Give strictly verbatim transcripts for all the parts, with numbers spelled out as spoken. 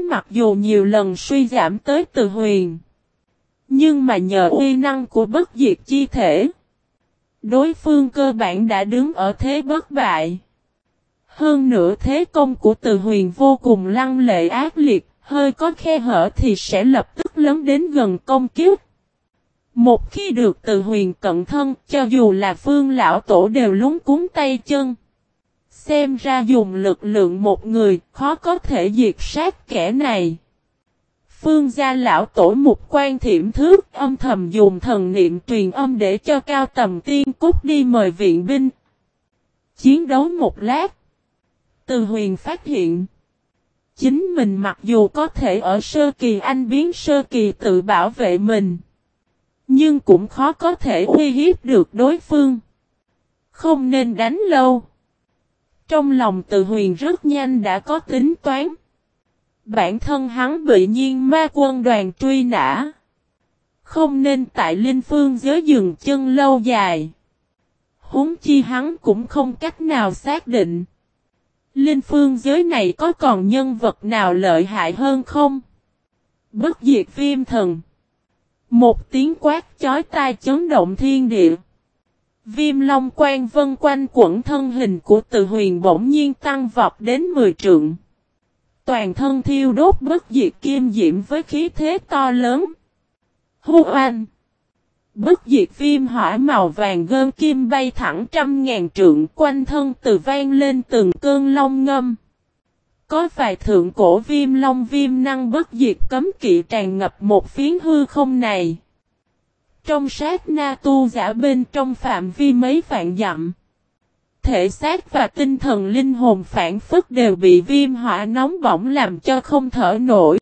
mặc dù nhiều lần suy giảm tới Từ Huyền. Nhưng mà nhờ uy năng của bất diệt chi thể, đối phương cơ bản đã đứng ở thế bất bại. Hơn nữa thế công của Từ Huyền vô cùng lăng lệ ác liệt, hơi có khe hở thì sẽ lập tức lấn đến gần công kiếp. Một khi được Từ Huyền cận thân, cho dù là Phương lão tổ đều lúng cuống tay chân. Xem ra dùng lực lượng một người, khó có thể diệt sát kẻ này. Phương gia lão tổ mục quan thiểm thước, âm thầm dùng thần niệm truyền âm để cho Cao Tầm Tiên cút đi mời viện binh. Chiến đấu một lát, Từ Huyền phát hiện chính mình mặc dù có thể ở sơ kỳ anh biến sơ kỳ tự bảo vệ mình, nhưng cũng khó có thể uy hiếp được đối phương. Không nên đánh lâu. Trong lòng Từ Huyền rất nhanh đã có tính toán. Bản thân hắn bị Nhiên Ma quân đoàn truy nã, không nên tại Linh Phương giới dừng chân lâu dài. Huống chi hắn cũng không cách nào xác định Linh Phương giới này có còn nhân vật nào lợi hại hơn không? Bất diệt viêm thần. Một tiếng quát chói tai chấn động thiên địa. Viêm long quan vân quanh quẩn thân hình của Từ Huyền bỗng nhiên tăng vọt đến mười trượng. Toàn thân thiêu đốt bất diệt kim diễm với khí thế to lớn. Hô oanh! Bất diệt viêm hỏa màu vàng gơn kim bay thẳng trăm ngàn trượng, quanh thân từ vang lên từng cơn long ngâm. Có vài thượng cổ viêm long viêm năng bất diệt cấm kỵ tràn ngập một phiến hư không này. Trong sát na tu giả bên trong phạm vi mấy vạn dặm, thể xác và tinh thần linh hồn phản phất đều bị viêm hỏa nóng bỏng làm cho không thở nổi.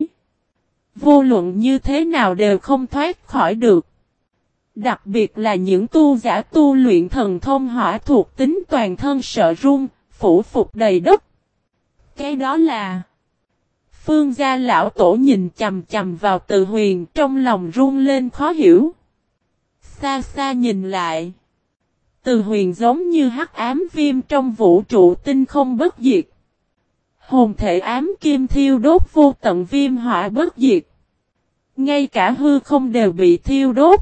Vô luận như thế nào đều không thoát khỏi được. Đặc biệt là những tu giả tu luyện thần thông hỏa thuộc tính toàn thân sợ run, phủ phục đầy đất. Cái đó là Phương gia lão tổ nhìn chầm chầm vào Từ Huyền, trong lòng run lên khó hiểu. Xa xa nhìn lại, Từ Huyền giống như hắc ám viêm trong vũ trụ tinh không bất diệt. Hồn thể ám kim thiêu đốt vô tận viêm hỏa bất diệt. Ngay cả hư không đều bị thiêu đốt.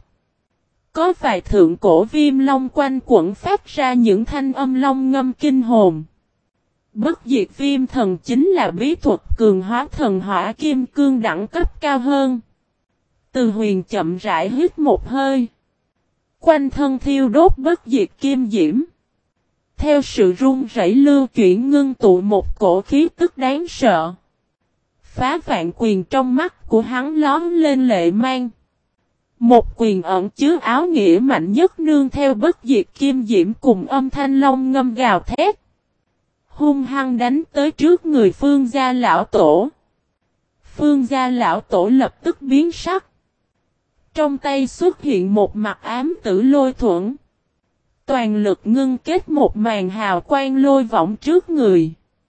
Có vài thượng cổ viêm long quanh quẩn phát ra những thanh âm long ngâm kinh hồn. Bất diệt viêm thần chính là bí thuật cường hóa thần hỏa kim cương đẳng cấp cao hơn. Từ Huyền chậm rãi hít một hơi. Quanh thân thiêu đốt bất diệt kim diễm. Theo sự rung rẩy lưu chuyển ngưng tụ một cổ khí tức đáng sợ. Phá vạn quyền trong mắt của hắn lóm lên lệ mang. Một quyền ẩn chứa áo nghĩa mạnh nhất nương theo bất diệt kim diễm cùng âm thanh long ngâm gào thét. Hung hăng đánh tới trước người Phương gia lão tổ. Phương gia lão tổ lập tức biến sắc. Trong tay xuất hiện một mặt ám tử lôi thuẫn. Toàn lực ngưng kết một màn hào quang lôi võng trước người.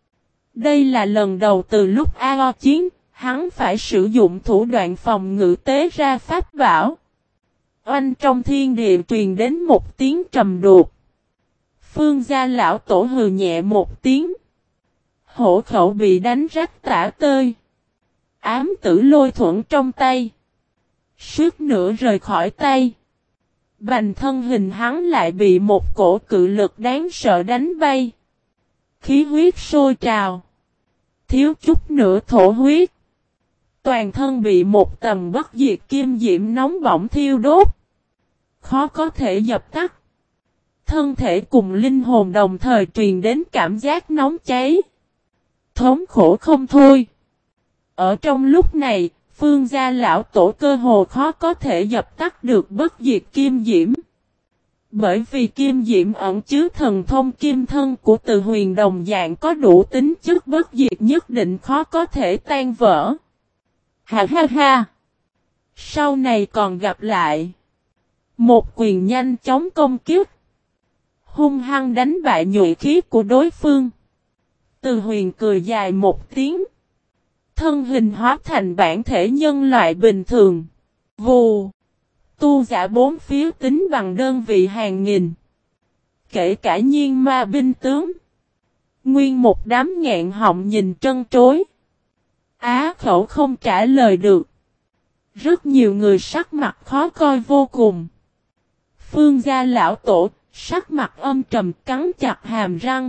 Đây là lần đầu từ lúc a o chiến, hắn phải sử dụng thủ đoạn phòng ngự tế ra pháp bảo. Oanh trong thiên địa truyền đến một tiếng trầm đột. Phương gia lão tổ hừ nhẹ một tiếng. Hổ khẩu bị đánh rách tả tơi. Ám tử lôi thuẫn trong tay. Suýt nữa rời khỏi tay. Bành thân hình hắn lại bị một cổ cự lực đáng sợ đánh bay. Khí huyết sôi trào. Thiếu chút nữa thổ huyết. Toàn thân bị một tầng bất diệt kim diễm nóng bỏng thiêu đốt. Khó có thể dập tắt. Thân thể cùng linh hồn đồng thời truyền đến cảm giác nóng cháy. Thống khổ không thôi. Ở trong lúc này, Phương gia lão tổ cơ hồ khó có thể dập tắt được bất diệt kim diễm. Bởi vì kim diễm ẩn chứa thần thông kim thân của Từ Huyền đồng dạng có đủ tính chất bất diệt nhất định khó có thể tan vỡ. Ha ha ha! Sau này còn gặp lại. Một quyền nhanh chóng công kích. Hung hăng đánh bại nhuệ khí của đối phương. Từ Huyền cười dài một tiếng. Thân hình hóa thành bản thể nhân loại bình thường. Vù. Tu giả bốn phía tính bằng đơn vị hàng nghìn. Kể cả nhiên ma binh tướng. Nguyên một đám nghẹn họng nhìn trân trối. Á khẩu không trả lời được. Rất nhiều người sắc mặt khó coi vô cùng. Phương gia lão tổ, sắc mặt âm trầm cắn chặt hàm răng.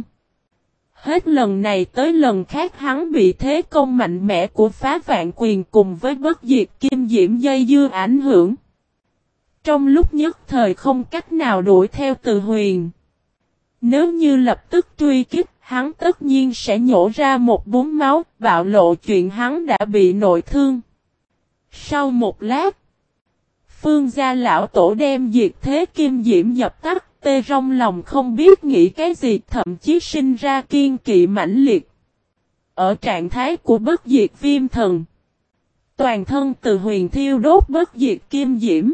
Hết lần này tới lần khác hắn bị thế công mạnh mẽ của phá vạn quyền cùng với bất diệt kim diễm dây dưa ảnh hưởng. Trong lúc nhất thời không cách nào đuổi theo Từ Huyền. Nếu như lập tức truy kích, hắn tất nhiên sẽ nhổ ra một búng máu, bạo lộ chuyện hắn đã bị nội thương. Sau một lát, Phương gia lão tổ đem diệt thế kim diễm dập tắt, tê trong lòng không biết nghĩ cái gì, thậm chí sinh ra kiên kỵ mãnh liệt. Ở trạng thái của bất diệt viêm thần, toàn thân Từ Huyền thiêu đốt bất diệt kim diễm.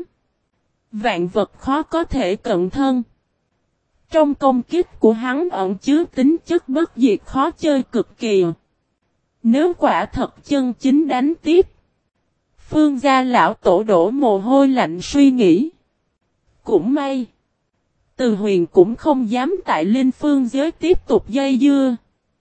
Vạn vật khó có thể cận thân. Trong công kích của hắn ẩn chứa tính chất bất diệt khó chơi cực kỳ. Nếu quả thật chân chính đánh tiếp, Phương gia lão tổ đổ mồ hôi lạnh suy nghĩ. Cũng may, Từ Huyền cũng không dám tại Linh Phương giới tiếp tục dây dưa.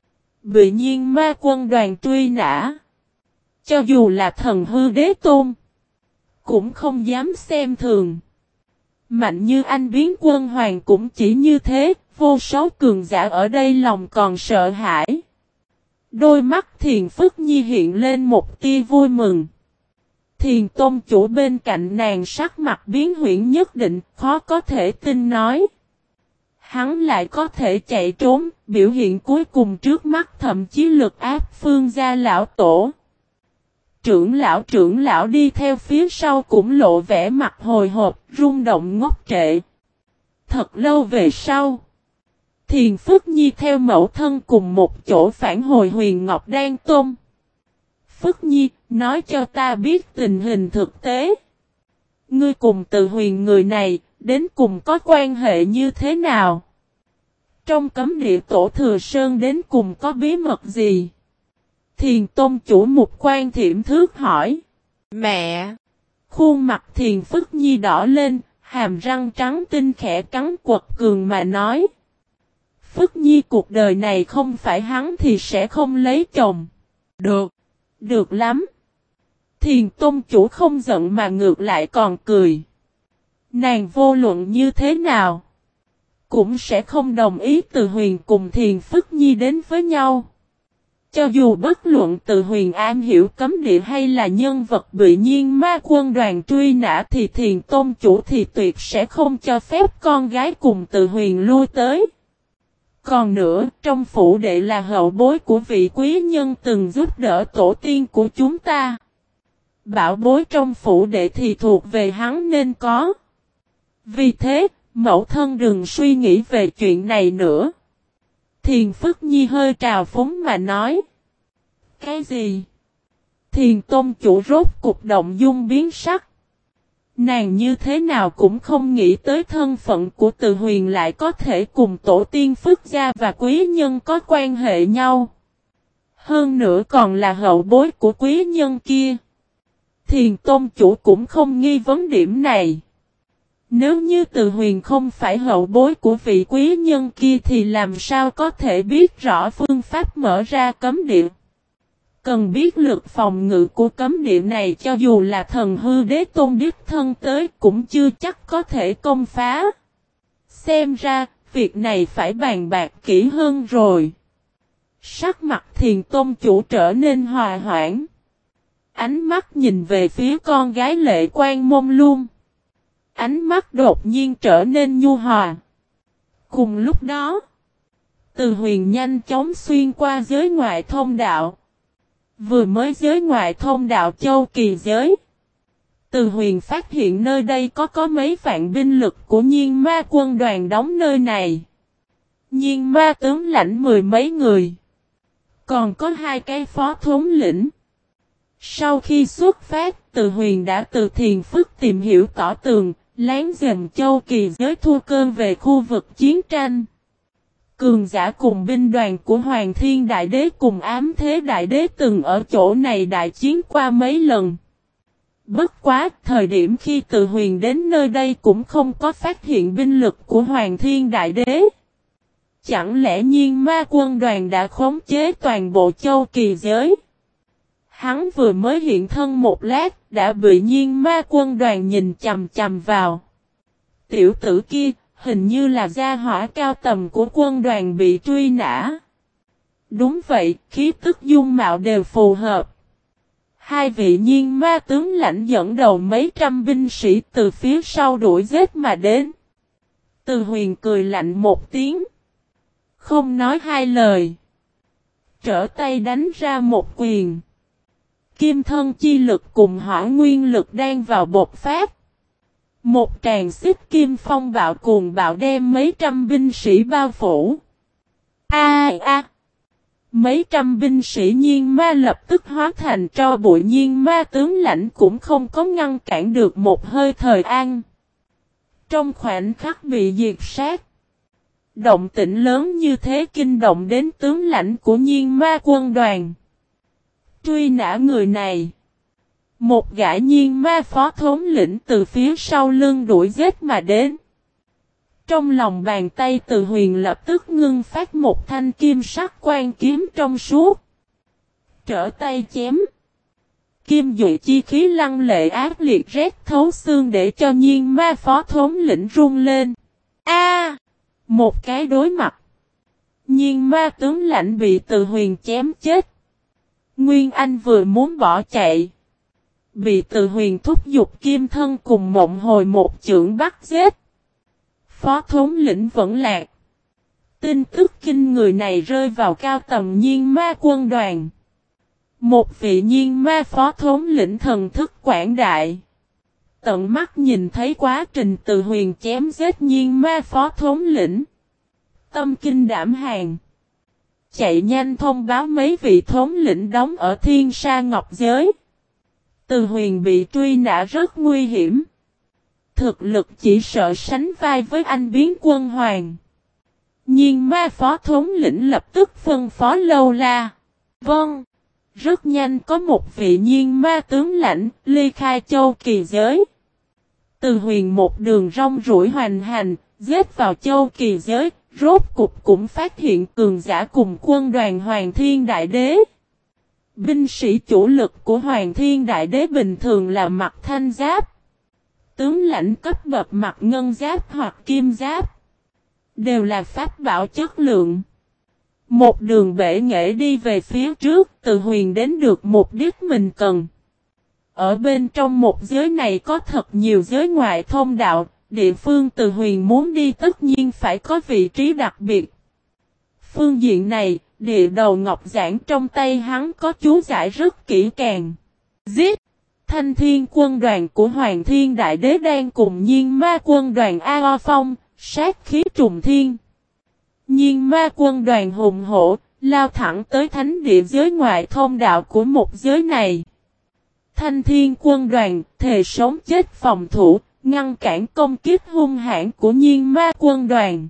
Bị nhiên ma quân đoàn truy nã. Cho dù là thần hư đế tôn, cũng không dám xem thường. Mạnh như anh biến quân hoàng cũng chỉ như thế, vô số cường giả ở đây lòng còn sợ hãi. Đôi mắt Thiền Phức Nhi hiện lên một tia vui mừng. Thiền tôn chủ bên cạnh nàng sắc mặt biến huyễn nhất định, khó có thể tin nói. Hắn lại có thể chạy trốn, biểu hiện cuối cùng trước mắt thậm chí lực áp Phương gia lão tổ. Trưởng lão trưởng lão đi theo phía sau cũng lộ vẻ mặt hồi hộp, rung động ngốc trệ. Thật lâu về sau, Thiền Phức Nhi theo mẫu thân cùng một chỗ phản hồi Huyền Ngọc Đan Tôn. Phức Nhi, nói cho ta biết tình hình thực tế. Ngươi cùng Từ Huyền người này, đến cùng có quan hệ như thế nào? Trong cấm địa tổ Thừa Sơn đến cùng có bí mật gì? Thiền tôn chủ Mục Quan Thiểm Thước hỏi. Mẹ! Khuôn mặt Thiền Phức Nhi đỏ lên, hàm răng trắng tinh khẽ cắn quật cường mà nói. Phức Nhi cuộc đời này không phải hắn thì sẽ không lấy chồng. Được! Được lắm! Thiền tôn chủ không giận mà ngược lại còn cười. Nàng vô luận như thế nào, cũng sẽ không đồng ý Từ Huyền cùng Thiền Phức Nhi đến với nhau. Cho dù bất luận Từ Huyền am hiểu cấm địa hay là nhân vật bị nhiên ma quân đoàn truy nã thì Thiền tôn chủ thì tuyệt sẽ không cho phép con gái cùng Từ Huyền lui tới. Còn nữa, trong phủ đệ là hậu bối của vị quý nhân từng giúp đỡ tổ tiên của chúng ta. Bảo bối trong phủ đệ thì thuộc về hắn nên có. Vì thế, mẫu thân đừng suy nghĩ về chuyện này nữa. Thiền Phức Nhi hơi trào phúng mà nói. Cái gì? Thiền tôn chủ rốt cục động dung biến sắc. Nàng như thế nào cũng không nghĩ tới thân phận của Từ Huyền lại có thể cùng tổ tiên Phức gia và quý nhân có quan hệ nhau. Hơn nữa còn là hậu bối của quý nhân kia. Thiền tôn chủ cũng không nghi vấn điểm này. Nếu như Từ Huyền không phải hậu bối của vị quý nhân kia thì làm sao có thể biết rõ phương pháp mở ra cấm địa. Cần biết lực phòng ngự của cấm địa này cho dù là thần hư đế tôn đích thân tới cũng chưa chắc có thể công phá. Xem ra, việc này phải bàn bạc kỹ hơn rồi. Sắc mặt Thiền tôn chủ trở nên hòa hoãn. Ánh mắt nhìn về phía con gái Lệ Quan Mông Lung. Ánh mắt đột nhiên trở nên nhu hòa. Cùng lúc đó, Từ Huyền nhanh chóng xuyên qua giới ngoại thông đạo. Vừa mới giới ngoại thông đạo Châu Kỳ giới, Từ Huyền phát hiện nơi đây có có mấy vạn binh lực của nhiên ma quân đoàn đóng nơi này. Nhiên ma tướng lãnh mười mấy người. Còn có hai cái phó thống lĩnh. Sau khi xuất phát, Từ Huyền đã từ Thiền Phức tìm hiểu tỏ tường, láng giềng Châu Kỳ giới thua cơn về khu vực chiến tranh. Cường giả cùng binh đoàn của Hoàng Thiên Đại Đế cùng Ám Thế Đại Đế từng ở chỗ này đại chiến qua mấy lần. Bất quá, thời điểm khi Từ Huyền đến nơi đây cũng không có phát hiện binh lực của Hoàng Thiên Đại Đế. Chẳng lẽ nhiên ma quân đoàn đã khống chế toàn bộ Châu Kỳ giới? Hắn vừa mới hiện thân một lát, đã bị Nhiên Ma quân đoàn nhìn chằm chằm vào. Tiểu tử kia, hình như là gia hỏa cao tầm của quân đoàn bị truy nã. Đúng vậy, khí tức dung mạo đều phù hợp. Hai vị Nhiên Ma tướng lãnh dẫn đầu mấy trăm binh sĩ từ phía sau đuổi giết mà đến. Từ Huyền cười lạnh một tiếng. Không nói hai lời. Trở tay đánh ra một quyền. Kim thân chi lực cùng hỏa nguyên lực đang vào bộc phát. Một tràng xích kim phong bạo cuồng bạo đem mấy trăm binh sĩ bao phủ. A a Mấy trăm binh sĩ Nhiên Ma lập tức hóa thành tro bụi. Nhiên Ma tướng lãnh cũng không có ngăn cản được một hơi thời an. Trong khoảnh khắc bị diệt sát. Động tĩnh lớn như thế kinh động đến tướng lãnh của Nhiên Ma quân đoàn. Truy nã người này. Một gã Nhiên Ma phó thống lĩnh từ phía sau lưng đuổi giết mà đến. Trong lòng bàn tay Từ Huyền lập tức ngưng phát một thanh kim sắc quan kiếm trong suốt. Trở tay chém. Kim dụy chi khí lăng lệ ác liệt rét thấu xương để cho Nhiên Ma phó thống lĩnh run lên. A! Một cái đối mặt. Nhiên Ma tướng lãnh bị Từ Huyền chém chết. Nguyên Anh vừa muốn bỏ chạy. Bị Từ Huyền thúc giục kim thân cùng Mộng Hồi một chưởng bắt giết. Phó thống lĩnh vẫn lạc. Tin tức kinh người này rơi vào cao tầm Nhiên Ma quân đoàn. Một vị Nhiên Ma phó thống lĩnh thần thức quảng đại. Tận mắt nhìn thấy quá trình Từ Huyền chém giết Nhiên Ma phó thống lĩnh. Tâm kinh đảm hàng. Chạy nhanh thông báo mấy vị thống lĩnh đóng ở Thiên Sa Ngọc Giới. Từ Huyền bị truy nã rất nguy hiểm. Thực lực chỉ sợ sánh vai với anh biến quân hoàng. Nhiên Ma phó thống lĩnh lập tức phân phó Lâu La. Vâng. Rất nhanh có một vị Nhiên Ma tướng lãnh ly khai Châu Kỳ Giới. Từ Huyền một đường rong ruổi hoành hành, giết vào Châu Kỳ Giới, rốt cục cũng phát hiện cường giả cùng quân đoàn Hoàng Thiên Đại Đế. Binh sĩ chủ lực của Hoàng Thiên Đại Đế bình thường là mặc thanh giáp. Tướng lãnh cấp bậc mặc ngân giáp hoặc kim giáp. Đều là pháp bảo chất lượng. Một đường bể nghệ đi về phía trước, Từ Huyền đến được mục đích mình cần. Ở bên trong một giới này có thật nhiều giới ngoại thông đạo, địa phương Từ Huyền muốn đi tất nhiên phải có vị trí đặc biệt. Phương diện này, địa đầu ngọc giản trong tay hắn có chú giải rất kỹ càng. Giết! Thanh Thiên quân đoàn của Hoàng Thiên Đại Đế đang cùng Nhiên Ma quân đoàn A O Phong, sát khí trùng thiên. Nhiên Ma quân đoàn hùng hổ, lao thẳng tới thánh địa giới ngoại thông đạo của một giới này. Thanh Thiên quân đoàn thề sống chết phòng thủ, ngăn cản công kích hung hãn của Nhiên Ma quân đoàn.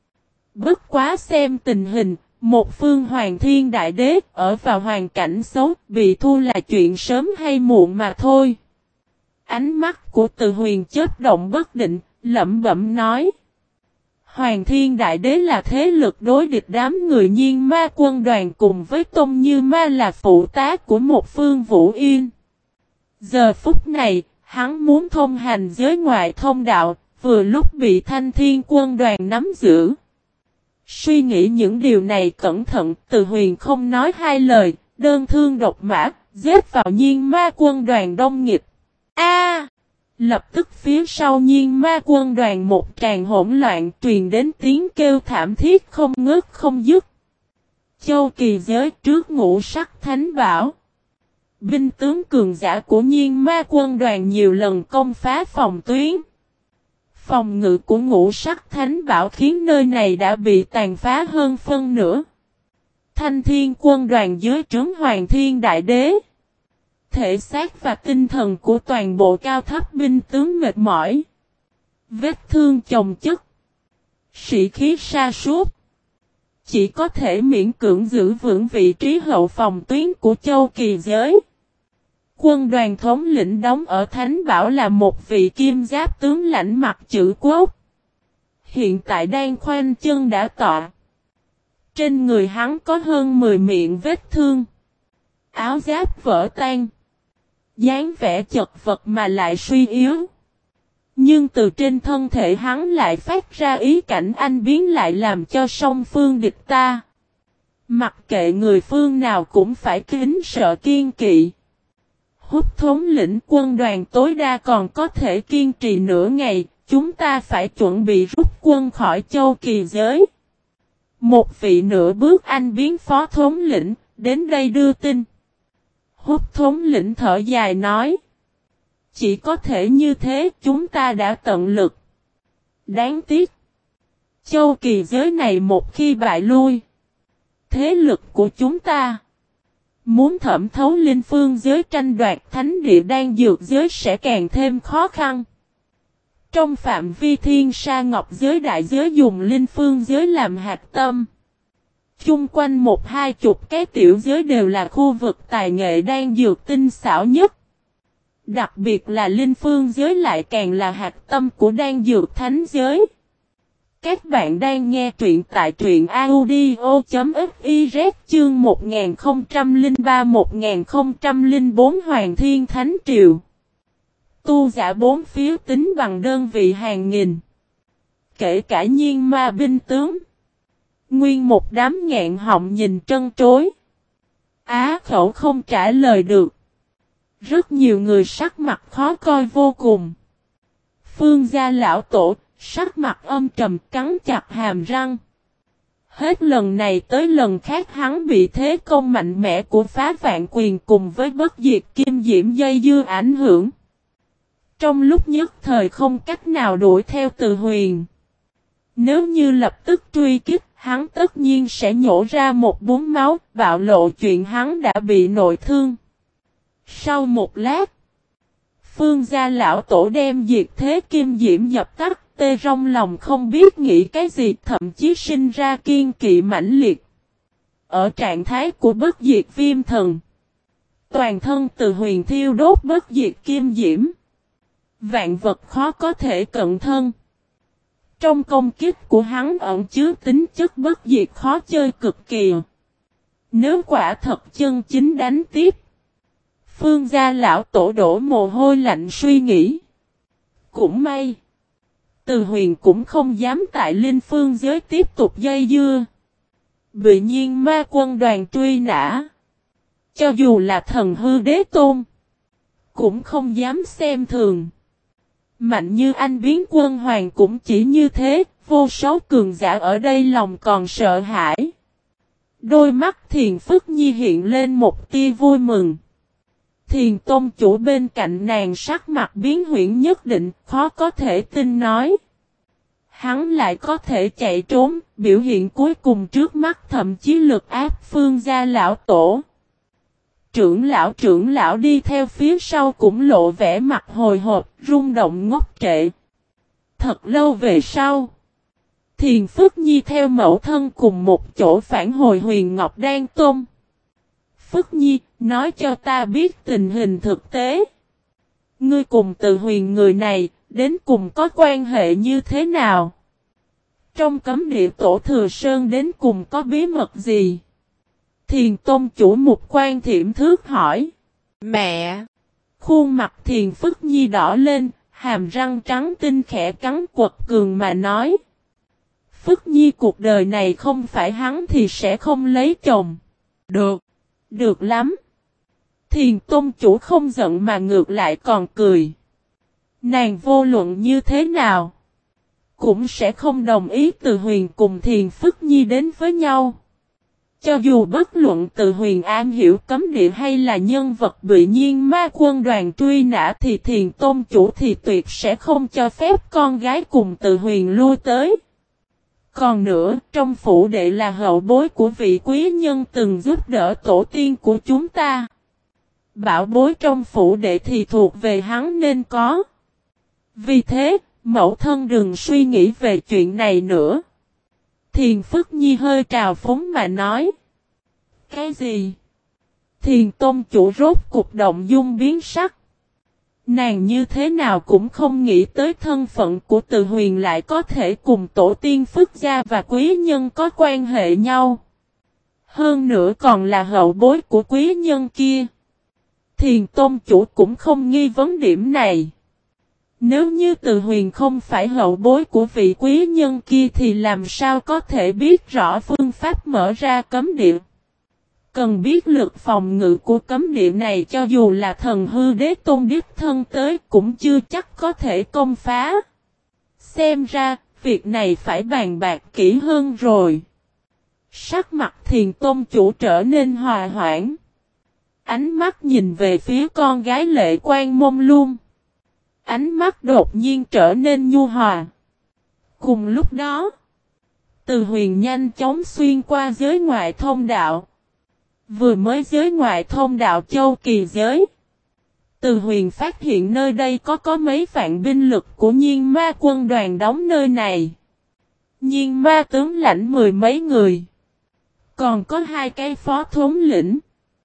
Bất quá xem tình hình, một phương Hoàng Thiên Đại Đế ở vào hoàn cảnh xấu, bị thu là chuyện sớm hay muộn mà thôi. Ánh mắt của Từ Huyền chớp động bất định, lẩm bẩm nói. Hoàng Thiên Đại Đế là thế lực đối địch đám người Nhiên Ma quân đoàn cùng với Tôn Như Ma là phụ tá của một phương Vũ Yên. Giờ phút này, hắn muốn thông hành giới ngoại thông đạo, vừa lúc bị Thanh Thiên quân đoàn nắm giữ. Suy nghĩ những điều này cẩn thận, Từ Huyền không nói hai lời, đơn thương độc mã, giết vào Nhiên Ma quân đoàn đông nghịch. A! Lập tức phía sau Nhiên Ma quân đoàn một tràng hỗn loạn truyền đến tiếng kêu thảm thiết không ngớt không dứt. Châu Kỳ Giới trước Ngũ Sắc Thánh Bảo. Binh tướng cường giả của Nhiên Ma quân đoàn nhiều lần công phá phòng tuyến. Phòng ngự của Ngũ Sắc Thánh Bảo khiến nơi này đã bị tàn phá hơn phân nửa. Thanh Thiên quân đoàn dưới trướng Hoàng Thiên Đại Đế. Thể xác và tinh thần của toàn bộ cao thấp binh tướng mệt mỏi. Vết thương chồng chất. Sĩ khí sa sút. Chỉ có thể miễn cưỡng giữ vững vị trí hậu phòng tuyến của Châu Kỳ Giới. Quân đoàn thống lĩnh đóng ở Thánh Bảo là một vị kim giáp tướng lãnh mặt chữ quốc. Hiện tại đang khoanh chân đã tọa. Trên người hắn có hơn mười miệng vết thương. áo giáp vỡ tan. dáng vẻ chật vật mà lại suy yếu. Nhưng từ trên thân thể hắn lại phát ra ý cảnh anh biến lại làm cho song phương địch ta. Mặc kệ người phương nào cũng phải kính sợ kiên kỵ. Hút thống lĩnh quân đoàn tối đa còn có thể kiên trì nửa ngày, chúng ta phải chuẩn bị rút quân khỏi châu Kỳ giới. Một vị nửa bước anh biến phó thống lĩnh, đến đây đưa tin. Hút thống lĩnh thở dài nói. Chỉ có thể như thế chúng ta đã tận lực. Đáng tiếc. Châu Kỳ giới này một khi bại lui. Thế lực của chúng ta. Muốn thẩm thấu linh phương giới tranh đoạt thánh địa đang dược giới sẽ càng thêm khó khăn. Trong phạm vi thiên sa ngọc giới đại giới dùng linh phương giới làm hạt tâm. Chung quanh một hai chục cái tiểu giới đều là khu vực tài nghệ đang dược tinh xảo nhất. Đặc biệt là linh phương giới lại càng là hạt tâm của đan dược thánh giới. Các bạn đang nghe truyện tại truyện audio.fiz chương một nghìn không trăm lẻ ba đến một nghìn không trăm lẻ bốn Hoàng Thiên Thánh Triều. Tu giả bốn phía tính bằng đơn vị hàng nghìn. Kể cả nhiên ma binh tướng. Nguyên một đám nghẹn họng nhìn trân trối. Á khẩu không trả lời được. Rất nhiều người sắc mặt khó coi vô cùng. Phương gia lão tổ, sắc mặt âm trầm cắn chặt hàm răng. Hết lần này tới lần khác hắn bị thế công mạnh mẽ của phá vạn quyền cùng với bất diệt kim diễm dây dưa ảnh hưởng. Trong lúc nhất thời không cách nào đuổi theo Từ Huyền. Nếu như lập tức truy kích, hắn tất nhiên sẽ nhổ ra một búng máu, bạo lộ chuyện hắn đã bị nội thương. Sau một lát, Phương gia lão tổ đem diệt thế kim diễm dập tắt, tê trong lòng không biết nghĩ cái gì, thậm chí sinh ra kiên kỵ mãnh liệt. Ở trạng thái của bất diệt viêm thần, toàn thân Từ Huyền thiêu đốt bất diệt kim diễm. Vạn vật khó có thể cận thân. Trong công kích của hắn ẩn chứa tính chất bất diệt khó chơi cực kỳ. Nếu quả thật chân chính đánh tiếp, Phương gia lão tổ đổ mồ hôi lạnh suy nghĩ. Cũng may, Từ Huyền cũng không dám tại linh phương giới tiếp tục dây dưa. Bị nhiên ma quân đoàn truy nã. Cho dù là thần hư đế tôn, cũng không dám xem thường. Mạnh như anh biến quân hoàng cũng chỉ như thế, vô số cường giả ở đây lòng còn sợ hãi. Đôi mắt Thiền Phức Nhi hiện lên một tia vui mừng. Thiền tôn chủ bên cạnh nàng sắc mặt biến huyễn nhất định, khó có thể tin nói. Hắn lại có thể chạy trốn, biểu hiện cuối cùng trước mắt thậm chí lực áp Phương gia lão tổ. Trưởng lão trưởng lão đi theo phía sau cũng lộ vẻ mặt hồi hộp, rung động ngốc trệ. Thật lâu về sau, Thiền Phức Nhi theo mẫu thân cùng một chỗ phản hồi Huyền Ngọc Đan Tôn. Phức Nhi, nói cho ta biết tình hình thực tế. Ngươi cùng Từ Huyền người này, đến cùng có quan hệ như thế nào? Trong cấm địa tổ Thừa Sơn đến cùng có bí mật gì? Thiền tôn chủ Mục Quan Thiểm Thước hỏi. Mẹ! Khuôn mặt Thiền Phức Nhi đỏ lên, hàm răng trắng tinh khẽ cắn quật cường mà nói. Phức Nhi cuộc đời này không phải hắn thì sẽ không lấy chồng. Được! Được lắm! Thiền tôn chủ không giận mà ngược lại còn cười. Nàng vô luận như thế nào? Cũng sẽ không đồng ý Từ Huyền cùng Thiền Phức Nhi đến với nhau. Cho dù bất luận Từ Huyền am hiểu cấm địa hay là nhân vật bị nhiên ma quân đoàn truy nã thì Thiền tôn chủ thì tuyệt sẽ không cho phép con gái cùng Từ Huyền lui tới. Còn nữa, trong phủ đệ là hậu bối của vị quý nhân từng giúp đỡ tổ tiên của chúng ta. Bảo bối trong phủ đệ thì thuộc về hắn nên có. Vì thế, mẫu thân đừng suy nghĩ về chuyện này nữa. Thiền Phức Nhi hơi trào phúng mà nói. Cái gì? Thiền tôn chủ rốt cục động dung biến sắc. Nàng như thế nào cũng không nghĩ tới thân phận của Từ Huyền lại có thể cùng tổ tiên Phức gia và quý nhân có quan hệ nhau. Hơn nữa còn là hậu bối của quý nhân kia. Thiền tôn chủ cũng không nghi vấn điểm này. Nếu như Từ Huyền không phải hậu bối của vị quý nhân kia thì làm sao có thể biết rõ phương pháp mở ra cấm địa. Cần biết lực phòng ngự của cấm địa này, cho dù là thần hư đế tôn đích thân tới cũng chưa chắc có thể công phá. Xem ra, việc này phải bàn bạc kỹ hơn rồi. Sắc mặt Thiền tôn chủ trở nên hòa hoãn. Ánh mắt nhìn về phía con gái Lệ Quan Mông Lung. Ánh mắt đột nhiên trở nên nhu hòa. Cùng lúc đó, Từ Huyền nhanh chóng xuyên qua giới ngoại thông đạo. Vừa mới giới ngoại thông đạo Châu Kỳ giới, Từ Huyền phát hiện nơi đây có có mấy vạn binh lực của Nhiên Ma quân đoàn đóng nơi này. Nhiên Ma tướng lãnh mười mấy người. Còn có hai cái phó thống lĩnh.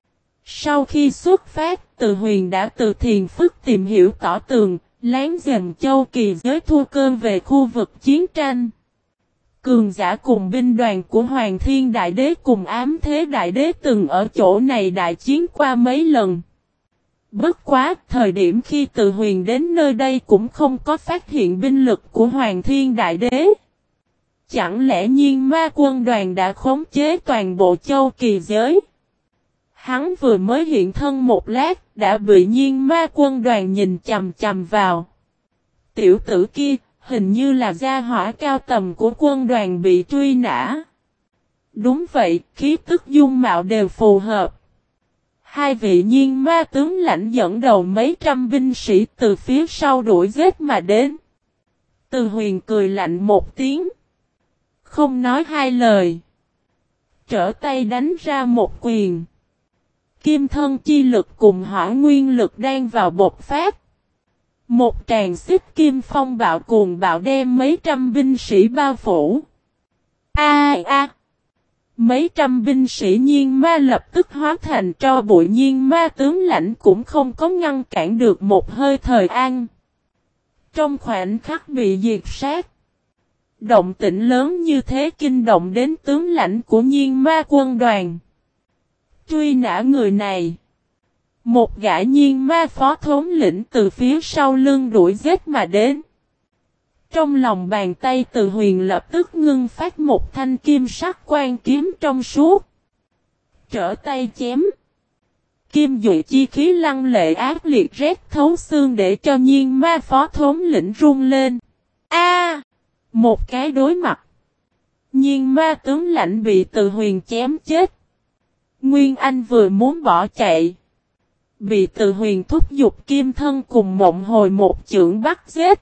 Sau khi xuất phát, Từ Huyền đã từ Thiền Phức tìm hiểu tỏ tường, láng giềng Châu Kỳ giới thua cơn về khu vực chiến tranh. Cường giả cùng binh đoàn của Hoàng Thiên Đại Đế cùng Ám Thế Đại Đế từng ở chỗ này đại chiến qua mấy lần. Bất quá, thời điểm khi Từ Huyền đến nơi đây cũng không có phát hiện binh lực của Hoàng Thiên Đại Đế. Chẳng lẽ Nhiên Ma quân đoàn đã khống chế toàn bộ Châu Kỳ giới? Hắn vừa mới hiện thân một lát, đã bị Nhiên Ma quân đoàn nhìn chằm chằm vào. Tiểu tử kia, hình như là gia hỏa cao tầm của quân đoàn bị truy nã. Đúng vậy, khí tức dung mạo đều phù hợp. Hai vị Nhiên Ma tướng lãnh dẫn đầu mấy trăm binh sĩ từ phía sau đuổi giết mà đến. Từ Huyền cười lạnh một tiếng. Không nói hai lời. Trở tay đánh ra một quyền. Kim thân chi lực cùng hỏa nguyên lực đang vào bộc phát. Một tràng xích kim phong bạo cuồng bạo đem mấy trăm binh sĩ bao phủ. A a! Mấy trăm binh sĩ Nhiên Ma lập tức hóa thành tro bụi. Nhiên Ma tướng lãnh cũng không có ngăn cản được một hơi thời an. Trong khoảnh khắc bị diệt sát. Động tĩnh lớn như thế kinh động đến tướng lãnh của Nhiên Ma quân đoàn. Truy nã người này. Một gã Nhiên Ma phó thống lĩnh từ phía sau lưng đuổi giết mà đến. Trong lòng bàn tay Từ Huyền lập tức ngưng phát một thanh kim sắc quan kiếm trong suốt. Trở tay chém. Kim dụy chi khí lăng lệ ác liệt rét thấu xương để cho Nhiên Ma phó thống lĩnh run lên. A! Một cái đối mặt. Nhiên Ma tướng lãnh bị Từ Huyền chém chết. Nguyên Anh vừa muốn bỏ chạy. Bị Từ Huyền thúc giục kim thân cùng Mộng Hồi một chưởng bắt giết.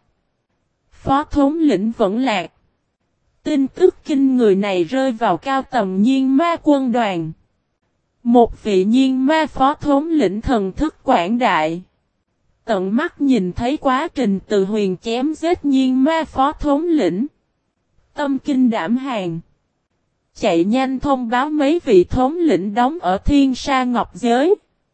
Phó thống lĩnh vẫn lạc. Tin tức kinh người này rơi vào cao tầm Nhiên Ma quân đoàn. Một vị Nhiên Ma phó thống lĩnh thần thức quảng đại. Tận mắt nhìn thấy quá trình Từ Huyền chém giết Nhiên Ma phó thống lĩnh. Tâm kinh đảm hàng. Chạy nhanh thông báo mấy vị thống lĩnh đóng ở Thiên Sa Ngọc Giới.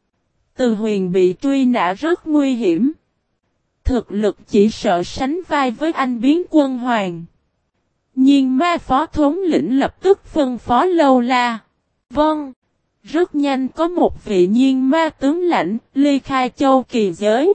Từ Huyền bị truy nã rất nguy hiểm. Thực lực chỉ sợ sánh vai với anh biến quân hoàng. Nhiên Ma phó thống lĩnh lập tức phân phó Lâu La. Vâng. Rất nhanh có một vị Nhiên Ma tướng lãnh ly khai Châu Kỳ giới.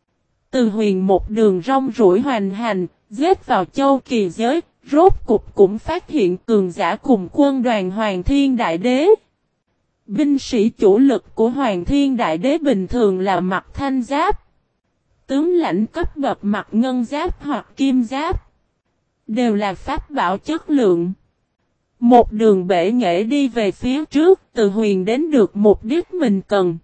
Từ Huyền một đường rong ruổi hoành hành, giết vào Châu Kỳ giới, rốt cục cũng phát hiện cường giả cùng quân đoàn Hoàng Thiên Đại Đế. Binh sĩ chủ lực của Hoàng Thiên Đại Đế bình thường là mặc thanh giáp. Tướng lãnh cấp bậc mặc ngân giáp hoặc kim giáp. Đều là pháp bảo chất lượng. Một đường bể nghệ đi về phía trước, Từ Huyền đến được mục đích mình cần.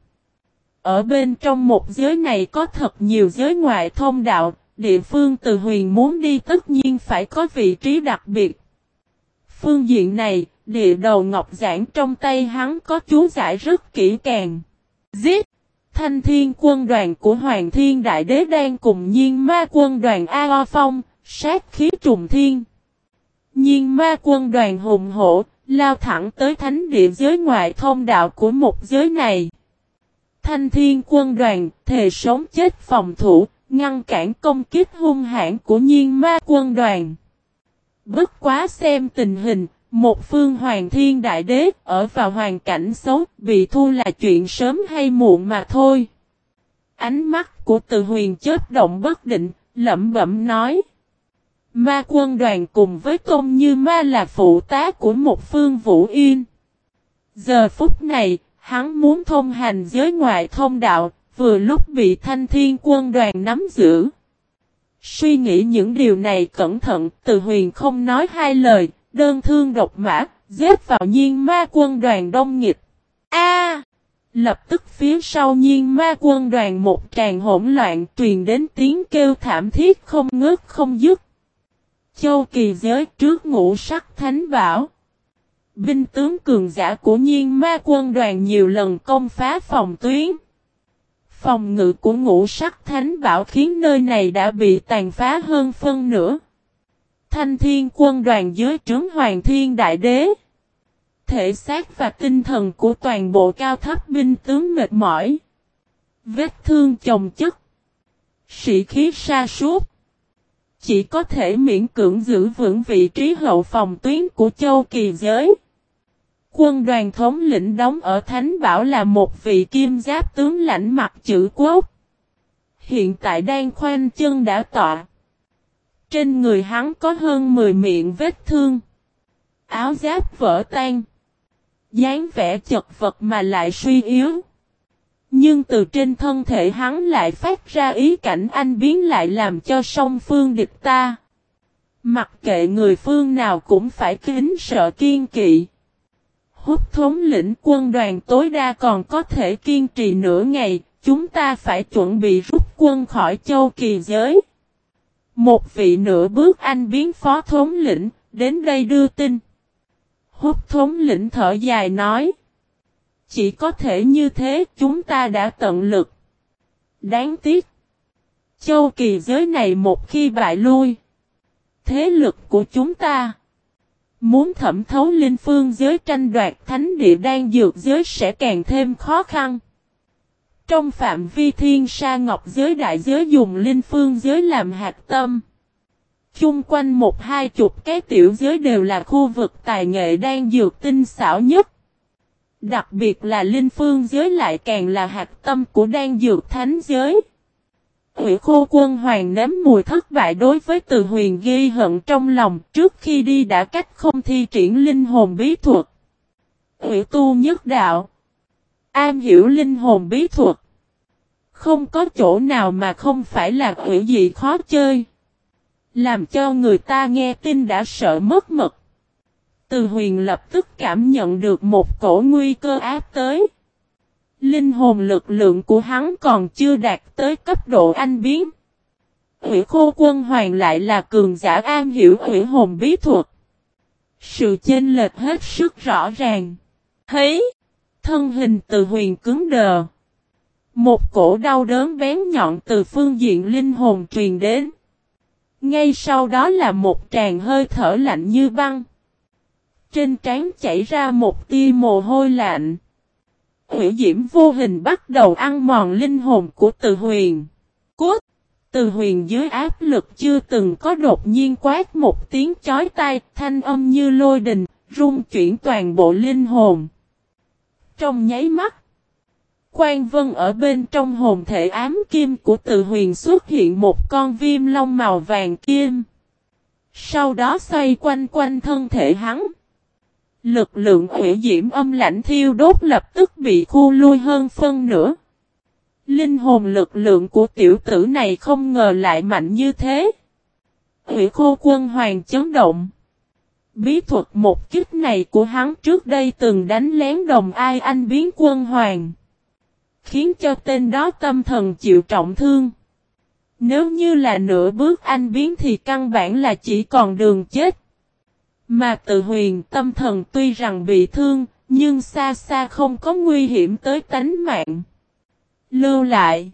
Ở bên trong một giới này có thật nhiều giới ngoại thông đạo, địa phương Từ Huyền muốn đi tất nhiên phải có vị trí đặc biệt. Phương diện này, địa đầu ngọc giản trong tay hắn có chú giải rất kỹ càng. Giết! Thanh Thiên quân đoàn của Hoàng Thiên Đại Đế đang cùng Nhiên Ma quân đoàn A O Phong, sát khí trùng thiên. Nhiên Ma quân đoàn hùng hổ, lao thẳng tới thánh địa giới ngoại thông đạo của một giới này. Thanh Thiên quân đoàn, thề sống chết phòng thủ, ngăn cản công kích hung hãn của Nhiên Ma quân đoàn. Bất quá xem tình hình, Một phương Hoàng Thiên Đại Đế ở vào hoàn cảnh xấu, bị thua là chuyện sớm hay muộn mà thôi. Ánh mắt của Từ Huyền chớp động bất định, lẩm bẩm nói. Ma quân đoàn cùng với Tôn Như Ma là phụ tá của một phương Vũ Yên. Giờ phút này, hắn muốn thông hành giới ngoại thông đạo, vừa lúc bị Thanh Thiên quân đoàn nắm giữ. Suy nghĩ những điều này cẩn thận, Từ Huyền không nói hai lời, đơn thương độc mã, giết vào Nhiên Ma quân đoàn đông nghịch. A! Lập tức phía sau Nhiên Ma quân đoàn một tràng hỗn loạn truyền đến tiếng kêu thảm thiết không ngớt không dứt. Châu Kỳ giới trước Ngũ Sắc Thánh Bảo. Binh tướng cường giả của Nhiên Ma quân đoàn nhiều lần công phá phòng tuyến. Phòng ngự của Ngũ Sắc Thánh Bảo khiến nơi này đã bị tàn phá hơn phân nửa. Thanh Thiên quân đoàn dưới trướng Hoàng Thiên Đại Đế. Thể xác và tinh thần của toàn bộ cao thấp binh tướng mệt mỏi. Vết thương chồng chất. Sĩ khí sa sút. Chỉ có thể miễn cưỡng giữ vững vị trí hậu phòng tuyến của Châu Kỳ giới. Quân đoàn thống lĩnh đóng ở Thánh Bảo là một vị kim giáp tướng lãnh mặt chữ quốc. Hiện tại đang khoanh chân đã tọa. Trên người hắn có hơn mười miệng vết thương. Áo giáp vỡ tan. dáng vẻ chật vật mà lại suy yếu. Nhưng từ trên thân thể hắn lại phát ra ý cảnh anh biến lại làm cho song phương địch ta. Mặc kệ người phương nào cũng phải kính sợ kiên kỵ. Hút thống lĩnh quân đoàn tối đa còn có thể kiên trì nửa ngày, chúng ta phải chuẩn bị rút quân khỏi Châu Kỳ giới. Một vị nửa bước anh biến phó thống lĩnh, đến đây đưa tin. Hút thống lĩnh thở dài nói. Chỉ có thể như thế chúng ta đã tận lực. Đáng tiếc. Châu Kỳ giới này một khi bại lui. Thế lực của chúng ta. Muốn thẩm thấu linh phương giới tranh đoạt thánh địa đan dược giới sẽ càng thêm khó khăn. Trong phạm vi thiên sa ngọc giới đại giới dùng linh phương giới làm hạt tâm. Chung quanh một hai chục cái tiểu giới đều là khu vực tài nghệ đan dược tinh xảo nhất. Đặc biệt là linh phương giới lại càng là hạt tâm của đan dược thánh giới. Hủy Khô Quân Hoàng nếm mùi thất bại đối với Từ Huyền ghi hận trong lòng, trước khi đi đã cách không thi triển linh hồn bí thuật. Hủy tu nhất đạo. Am hiểu linh hồn bí thuật. Không có chỗ nào mà không phải là hủy dị khó chơi. Làm cho người ta nghe tin đã sợ mất mật. Từ Huyền lập tức cảm nhận được một cổ nguy cơ áp tới. Linh hồn lực lượng của hắn còn chưa đạt tới cấp độ anh biến. Hủy Khô Quân Hoàng lại là cường giả am hiểu hủy hồn bí thuật. Sự chênh lệch hết sức rõ ràng. Thấy, thân hình Từ Huyền cứng đờ. Một cổ đau đớn bén nhọn từ phương diện linh hồn truyền đến. Ngay sau đó là một tràng hơi thở lạnh như băng. Trên trán chảy ra một tia mồ hôi lạnh. Hủy diễm vô hình bắt đầu ăn mòn linh hồn của Từ Huyền. Cút! Từ Huyền dưới áp lực chưa từng có đột nhiên quát một tiếng chói tai, thanh âm như lôi đình, rung chuyển toàn bộ linh hồn. Trong nháy mắt, Quan Vân ở bên trong hồn thể ám kim của Từ Huyền xuất hiện một con viêm long màu vàng kim. Sau đó xoay quanh quanh thân thể hắn. Lực lượng hủy diễm âm lãnh thiêu đốt lập tức bị khu lui hơn phân nửa. Linh hồn lực lượng của tiểu tử này không ngờ lại mạnh như thế. Hủy Khô Quân Hoàng chấn động. Bí thuật một kích này của hắn trước đây từng đánh lén đồng ai anh biến quân hoàng. Khiến cho tên đó tâm thần chịu trọng thương. Nếu như là nửa bước anh biến thì căn bản là chỉ còn đường chết. Mà Từ Huyền tâm thần tuy rằng bị thương, nhưng xa xa không có nguy hiểm tới tánh mạng. Lưu lại.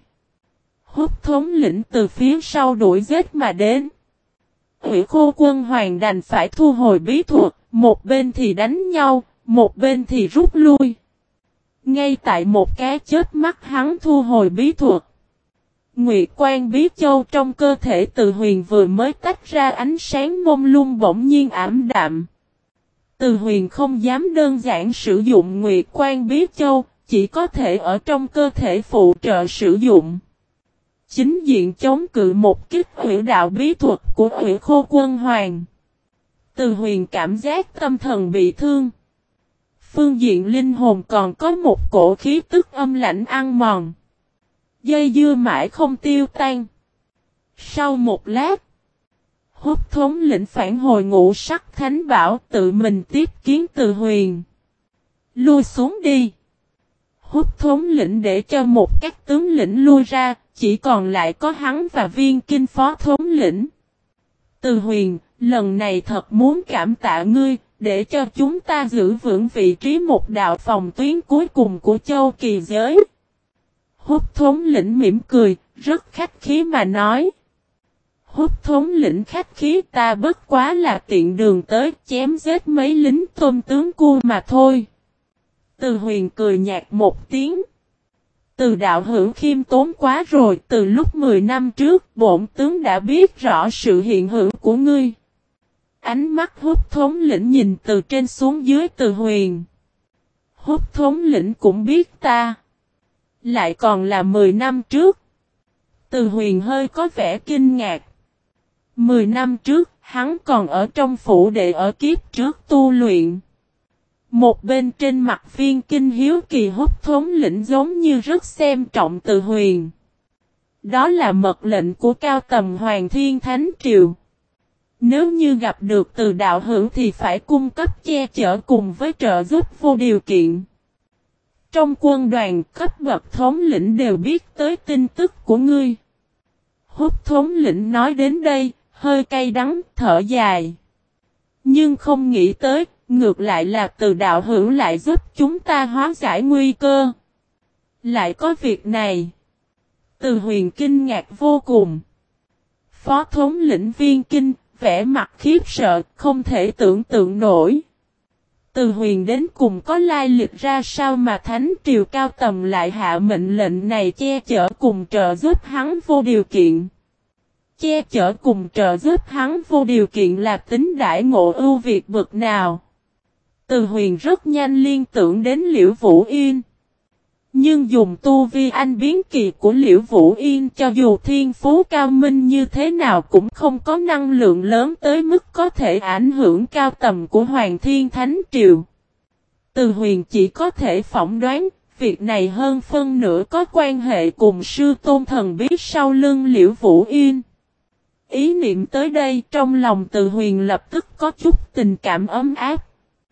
Hút thống lĩnh từ phía sau đuổi giết mà đến. Hủy Khô Quân Hoàng đành phải thu hồi bí thuật, một bên thì đánh nhau, một bên thì rút lui. Ngay tại một cái chết mắt hắn thu hồi bí thuật. Nguyệt Quan Bí Châu trong cơ thể Từ Huyền vừa mới tách ra ánh sáng mông lung bỗng nhiên ảm đạm. Từ Huyền không dám đơn giản sử dụng Nguyệt Quan Bí Châu, chỉ có thể ở trong cơ thể phụ trợ sử dụng. Chính diện chống cự một kích hủy đạo bí thuật của Hủy Khô Quân Hoàng. Từ Huyền cảm giác tâm thần bị thương. Phương diện linh hồn còn có một cổ khí tức âm lãnh ăn mòn. Dây dưa mãi không tiêu tan. Sau một lát, Hút thống lĩnh phản hồi ngũ sắc thánh bảo tự mình tiếp kiến Từ Huyền. Lui xuống đi. Hút thống lĩnh để cho một các tướng lĩnh lui ra, chỉ còn lại có hắn và Viên Kinh phó thống lĩnh. Từ Huyền, lần này thật muốn cảm tạ ngươi, để cho chúng ta giữ vững vị trí một đạo phòng tuyến cuối cùng của châu kỳ giới. Hút thống lĩnh mỉm cười, rất khách khí mà nói. Hút thống lĩnh khách khí, ta bất quá là tiện đường tới chém giết mấy lính tôm tướng cua mà thôi. Từ Huyền cười nhạt một tiếng. Từ đạo hữu khiêm tốn quá rồi, từ lúc mười năm trước bổn tướng đã biết rõ sự hiện hữu của ngươi. Ánh mắt Hút thống lĩnh nhìn từ trên xuống dưới Từ Huyền. Hút thống lĩnh cũng biết ta. Lại còn là mười năm trước. Từ Huyền hơi có vẻ kinh ngạc. Mười năm trước, hắn còn ở trong phủ đệ ở kiếp trước tu luyện. Một bên trên mặt Viên Kinh hiếu kỳ Hút thống lĩnh giống như rất xem trọng Từ Huyền. Đó là mật lệnh của cao tầm Hoàng Thiên Thánh Triều. Nếu như gặp được Từ đạo hữu thì phải cung cấp che chở cùng với trợ giúp vô điều kiện. Trong quân đoàn cấp bậc thống lĩnh đều biết tới tin tức của ngươi. Hút thống lĩnh nói đến đây, hơi cay đắng, thở dài. Nhưng không nghĩ tới, ngược lại là Từ đạo hữu lại giúp chúng ta hóa giải nguy cơ. Lại có việc này. Từ Huyền kinh ngạc vô cùng. Phó thống lĩnh Viên Kinh, vẻ mặt khiếp sợ, không thể tưởng tượng nổi. Từ Huyền đến cùng có lai lịch ra sao mà Thánh Triều cao tầm lại hạ mệnh lệnh này che chở cùng trợ giúp hắn vô điều kiện. Che chở cùng trợ giúp hắn vô điều kiện là tính đãi ngộ ưu việt bậc nào. Từ Huyền rất nhanh liên tưởng đến Liễu Vũ Yên. Nhưng dùng tu vi anh biến kỳ của Liễu Vũ Yên cho dù thiên phú cao minh như thế nào cũng không có năng lượng lớn tới mức có thể ảnh hưởng cao tầm của Hoàng Thiên Thánh Triều. Từ Huyền chỉ có thể phỏng đoán, việc này hơn phân nửa có quan hệ cùng sư tôn thần bí sau lưng Liễu Vũ Yên. Ý niệm tới đây trong lòng Từ Huyền lập tức có chút tình cảm ấm áp.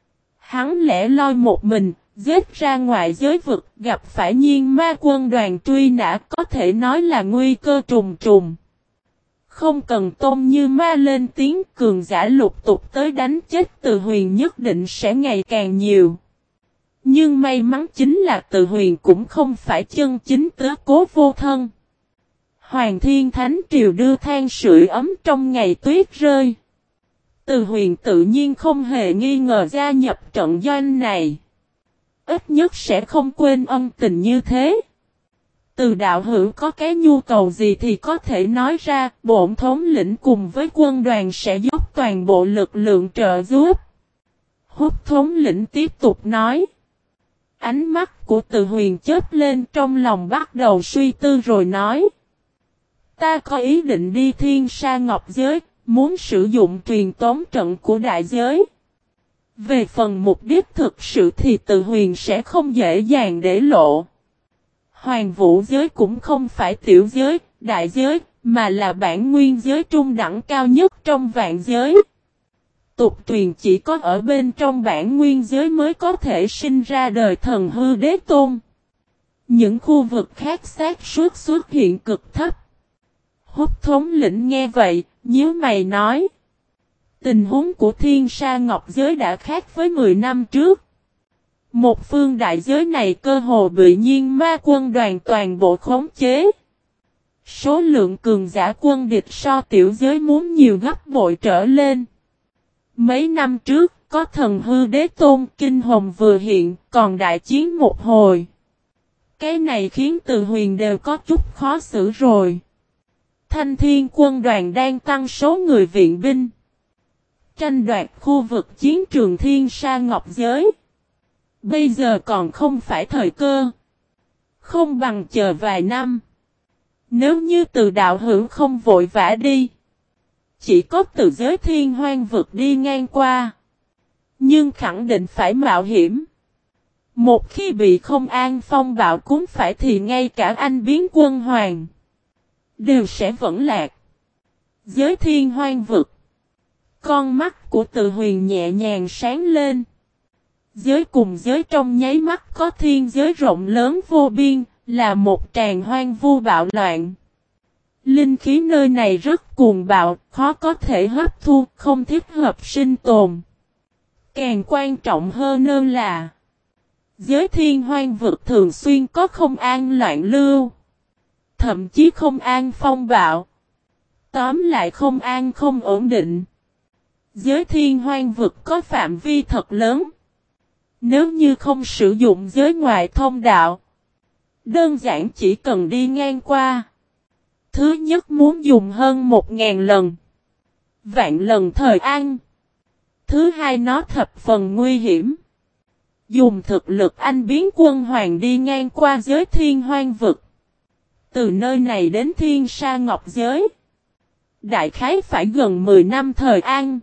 Hắn lẻ loi một mình, giết ra ngoài giới vực, gặp phải nhiên ma quân đoàn truy nã có thể nói là nguy cơ trùng trùng. Không cần Tôn Như Ma lên tiếng cường giả lục tục tới đánh chết Từ Huyền nhất định sẽ ngày càng nhiều. Nhưng may mắn chính là Từ Huyền cũng không phải chân chính tứ cố vô thân. Hoàng Thiên Thánh Triều đưa than sưởi ấm trong ngày tuyết rơi. Từ Huyền tự nhiên không hề nghi ngờ gia nhập trận doanh này. Ít nhất sẽ không quên ân tình như thế. Từ đạo hữu có cái nhu cầu gì thì có thể nói ra, bổn thống lĩnh cùng với quân đoàn sẽ dốc toàn bộ lực lượng trợ giúp. Hút thống lĩnh tiếp tục nói. Ánh mắt của Từ Huyền chớp lên trong lòng bắt đầu suy tư rồi nói. Ta có ý định đi Thiên Sa Ngọc Giới, muốn sử dụng truyền tống trận của đại giới. Về phần mục đích thực sự thì Từ Huyền sẽ không dễ dàng để lộ. Hoàng Vũ giới cũng không phải tiểu giới, đại giới, mà là bản nguyên giới trung đẳng cao nhất trong vạn giới. Tục truyền chỉ có ở bên trong bản nguyên giới mới có thể sinh ra đời thần hư đế tôn. Những khu vực khác xác suất xuất hiện cực thấp. Hút thống lĩnh nghe vậy, nhíu mày nói. Tình huống của Thiên Sa Ngọc Giới đã khác với mười năm trước. Một phương đại giới này cơ hồ bị nhiên ma quân đoàn toàn bộ khống chế. Số lượng cường giả quân địch so tiểu giới muốn nhiều gấp bội trở lên. Mấy năm trước, có thần hư đế tôn kinh hồng vừa hiện, còn đại chiến một hồi. Cái này khiến Từ Huyền đều có chút khó xử rồi. Thanh Thiên quân đoàn đang tăng số người viện binh. tranh đoạt khu vực chiến trường Thiên Sa Ngọc Giới. Bây giờ còn không phải thời cơ. Không bằng chờ vài năm. Nếu như từ đạo hữu không vội vã đi. Chỉ có từ giới thiên hoang vực đi ngang qua. Nhưng khẳng định phải mạo hiểm. Một khi bị không an phong bạo cuốn phải thì ngay cả anh biến quân hoàng. Đều sẽ vẫn lạc. Giới thiên hoang vực. Con mắt của Từ Huyền nhẹ nhàng sáng lên. Giới cùng giới trong nháy mắt có thiên giới rộng lớn vô biên, là một tràng hoang vu bạo loạn. Linh khí nơi này rất cuồng bạo, khó có thể hấp thu, không thích hợp sinh tồn. Càng quan trọng hơn hơn là giới thiên hoang vực thường xuyên có không an loạn lưu. Thậm chí không an phong bạo. Tóm lại không an không ổn định. Giới thiên hoang vực có phạm vi thật lớn. Nếu như không sử dụng giới ngoại thông đạo. Đơn giản chỉ cần đi ngang qua. Thứ nhất muốn dùng hơn một ngàn lần. Vạn lần thời an. Thứ hai nó thập phần nguy hiểm. Dùng thực lực anh biến quân hoàng đi ngang qua giới thiên hoang vực. Từ nơi này đến Thiên Sa Ngọc Giới. Đại khái phải gần mười năm thời an.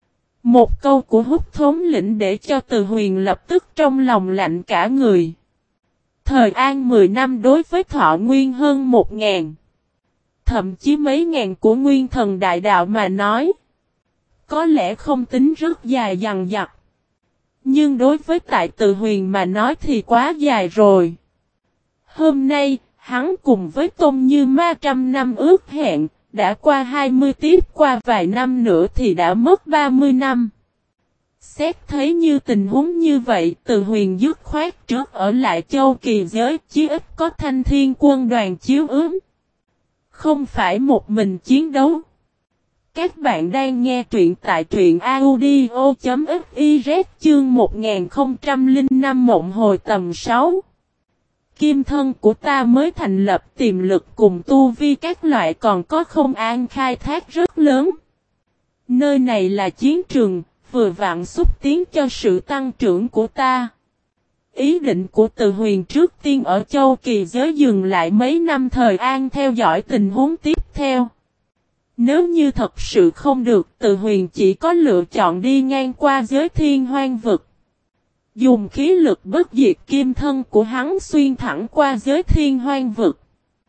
Một câu của Húc thống lĩnh để cho Từ Huyền lập tức trong lòng lạnh cả người. Thời an mười năm đối với thọ nguyên hơn một ngàn. Thậm chí mấy ngàn của nguyên thần đại đạo mà nói. Có lẽ không tính rất dài dằng dặc. Nhưng đối với tại Từ Huyền mà nói thì quá dài rồi. Hôm nay, hắn cùng với Tôn Như Ma trăm năm ước hẹn, đã qua hai mươi tiếp qua vài năm nữa thì đã mất ba mươi năm. Xét thấy như tình huống như vậy, Từ Huyền dứt khoát trước ở lại Châu Kỳ giới, chí ít có Thanh Thiên quân đoàn chiếu ứng. Không phải một mình chiến đấu. Các bạn đang nghe truyện tại truyện audio.fiz chương một nghìn không trăm lẻ năm Mộng Hồi tầm sáu. Kim thân của ta mới thành lập tiềm lực cùng tu vi các loại còn có không an khai thác rất lớn. Nơi này là chiến trường, vừa vặn xúc tiến cho sự tăng trưởng của ta. Ý định của Từ Huyền trước tiên ở Châu Kỳ giới dừng lại mấy năm thời an theo dõi tình huống tiếp theo. Nếu như thật sự không được, Từ Huyền chỉ có lựa chọn đi ngang qua giới thiên hoang vực. Dùng khí lực bất diệt kim thân của hắn xuyên thẳng qua giới thiên hoang vực.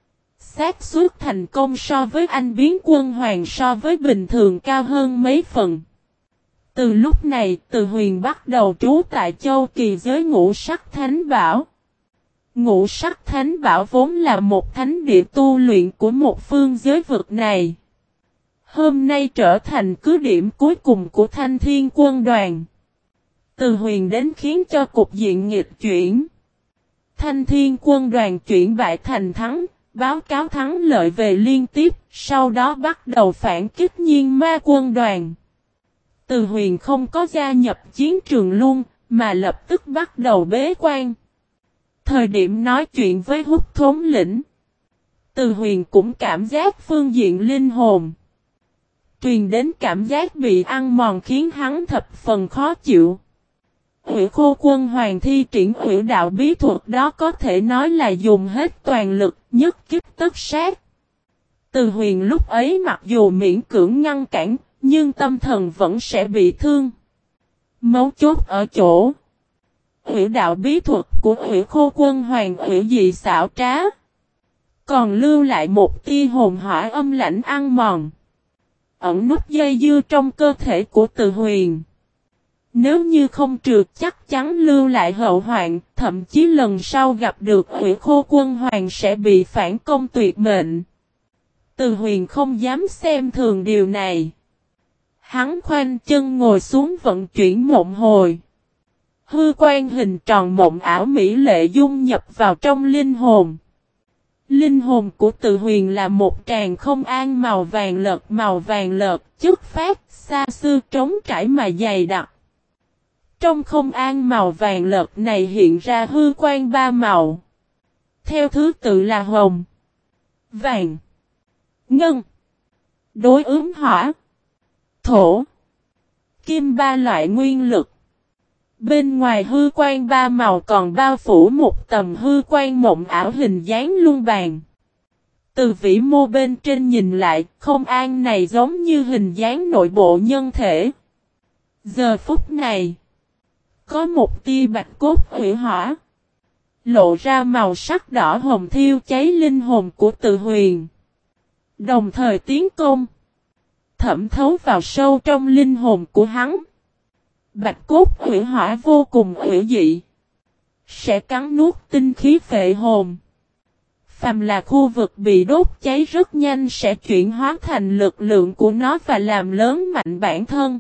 Xác suất thành công so với anh biến quân hoàng so với bình thường cao hơn mấy phần. Từ lúc này, Từ Huyền bắt đầu trú tại Châu Kỳ giới Ngũ Sắc Thánh Bảo. Ngũ Sắc Thánh Bảo vốn là một thánh địa tu luyện của một phương giới vực này. Hôm nay trở thành cứ điểm cuối cùng của Thanh Thiên quân đoàn. Từ Huyền đến khiến cho cục diện nghịch chuyển. Thanh Thiên quân đoàn chuyển bại thành thắng, báo cáo thắng lợi về liên tiếp, sau đó bắt đầu phản kích Nhiên Ma quân đoàn. Từ Huyền không có gia nhập chiến trường luôn, mà lập tức bắt đầu bế quan. Thời điểm nói chuyện với Húc thống lĩnh, Từ Huyền cũng cảm giác phương diện linh hồn. Truyền đến cảm giác bị ăn mòn khiến hắn thập phần khó chịu. Hủy Khô quân hoàng thi triển hủy đạo bí thuật đó có thể nói là dùng hết toàn lực, nhất kích tất sát. Từ Huyền lúc ấy mặc dù miễn cưỡng ngăn cản, nhưng tâm thần vẫn sẽ bị thương. Mấu chốt ở chỗ hủy đạo bí thuật của Hủy Khô quân hoàng hủy dị xảo trá. Còn lưu lại một tia hồn hỏa âm lãnh ăn mòn. Ẩn nút dây dưa trong cơ thể của Từ Huyền. Nếu như không trượt chắc chắn lưu lại hậu hoạn, thậm chí lần sau gặp được Hủy Khô quân hoàng sẽ bị phản công tuyệt mệnh. Từ Huyền không dám xem thường điều này. Hắn khoanh chân ngồi xuống vận chuyển mộng hồi. Hư quan hình tròn mộng ảo mỹ lệ dung nhập vào trong linh hồn. Linh hồn của Từ Huyền là một tràng không an màu vàng lợt màu vàng lợt, chất phát, xa xưa trống trải mà dày đặc. Trong không an màu vàng lợt này hiện ra hư quan ba màu. Theo thứ tự là hồng, vàng, ngân, đối ứng hỏa, thổ, kim ba loại nguyên lực. Bên ngoài hư quan ba màu còn bao phủ một tầm hư quan mộng ảo hình dáng luân bàn. Từ vĩ mô bên trên nhìn lại, không gian này giống như hình dáng nội bộ nhân thể. Giờ phút này, có một tia bạch cốt hủy hỏa, lộ ra màu sắc đỏ hồng thiêu cháy linh hồn của Từ Huyền. Đồng thời tiến công, thẩm thấu vào sâu trong linh hồn của hắn. Bạch cốt hủy hỏa vô cùng hủy dị, sẽ cắn nuốt tinh khí phệ hồn. Phàm là khu vực bị đốt cháy rất nhanh sẽ chuyển hóa thành lực lượng của nó và làm lớn mạnh bản thân.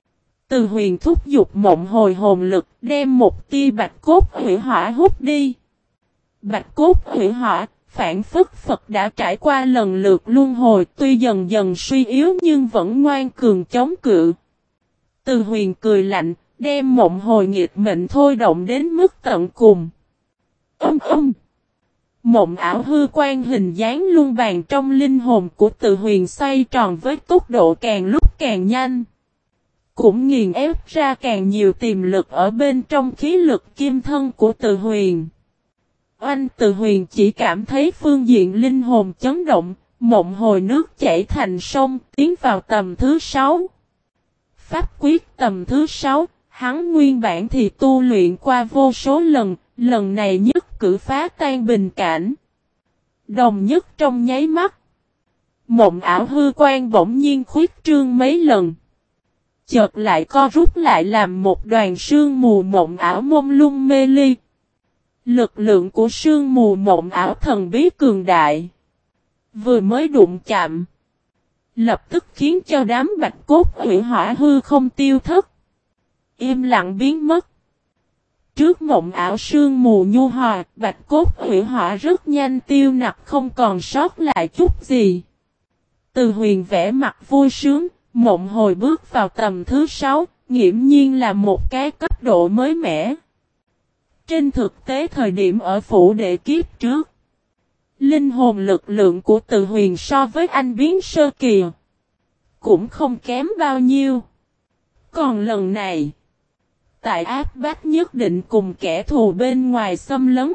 Từ Huyền thúc giục mộng hồi hồn lực đem một tia bạch cốt hủy hỏa hút đi. Bạch cốt hủy hỏa, phản phất Phật đã trải qua lần lượt luân hồi, tuy dần dần suy yếu nhưng vẫn ngoan cường chống cự. Từ Huyền cười lạnh, đem mộng hồi nghiệt mệnh thôi động đến mức tận cùng. Âm âm. Mộng ảo hư quan hình dáng luân bàn trong linh hồn của Từ Huyền xoay tròn với tốc độ càng lúc càng nhanh. Cũng nghiền ép ra càng nhiều tiềm lực ở bên trong khí lực kim thân của Từ Huyền. Oanh, Từ Huyền chỉ cảm thấy phương diện linh hồn chấn động, mộng hồi nước chảy thành sông, tiến vào tầm thứ sáu. Pháp quyết tầm thứ sáu, hắn nguyên bản thì tu luyện qua vô số lần, lần này nhất cử phá tan bình cảnh. Đồng nhất trong nháy mắt, mộng ảo hư quan bỗng nhiên khuyết trương mấy lần. Chợt lại co rút lại làm một đoàn sương mù mộng ảo mông lung mê ly. Lực lượng của sương mù mộng ảo thần bí cường đại, vừa mới đụng chạm, lập tức khiến cho đám bạch cốt hủy hỏa hư không tiêu thất, im lặng biến mất. Trước mộng ảo sương mù nhu hòa, bạch cốt hủy hỏa rất nhanh tiêu nặc không còn sót lại chút gì. Từ Huyền vẽ mặt vui sướng, mộng hồi bước vào tầm thứ sáu, nghiễm nhiên là một cái cấp độ mới mẻ. Trên thực tế thời điểm ở phủ đệ kiếp trước, linh hồn lực lượng của Từ Huyền so với anh biến sơ kỳ cũng không kém bao nhiêu. Còn lần này, tại áp bách nhất định cùng kẻ thù bên ngoài xâm lấn,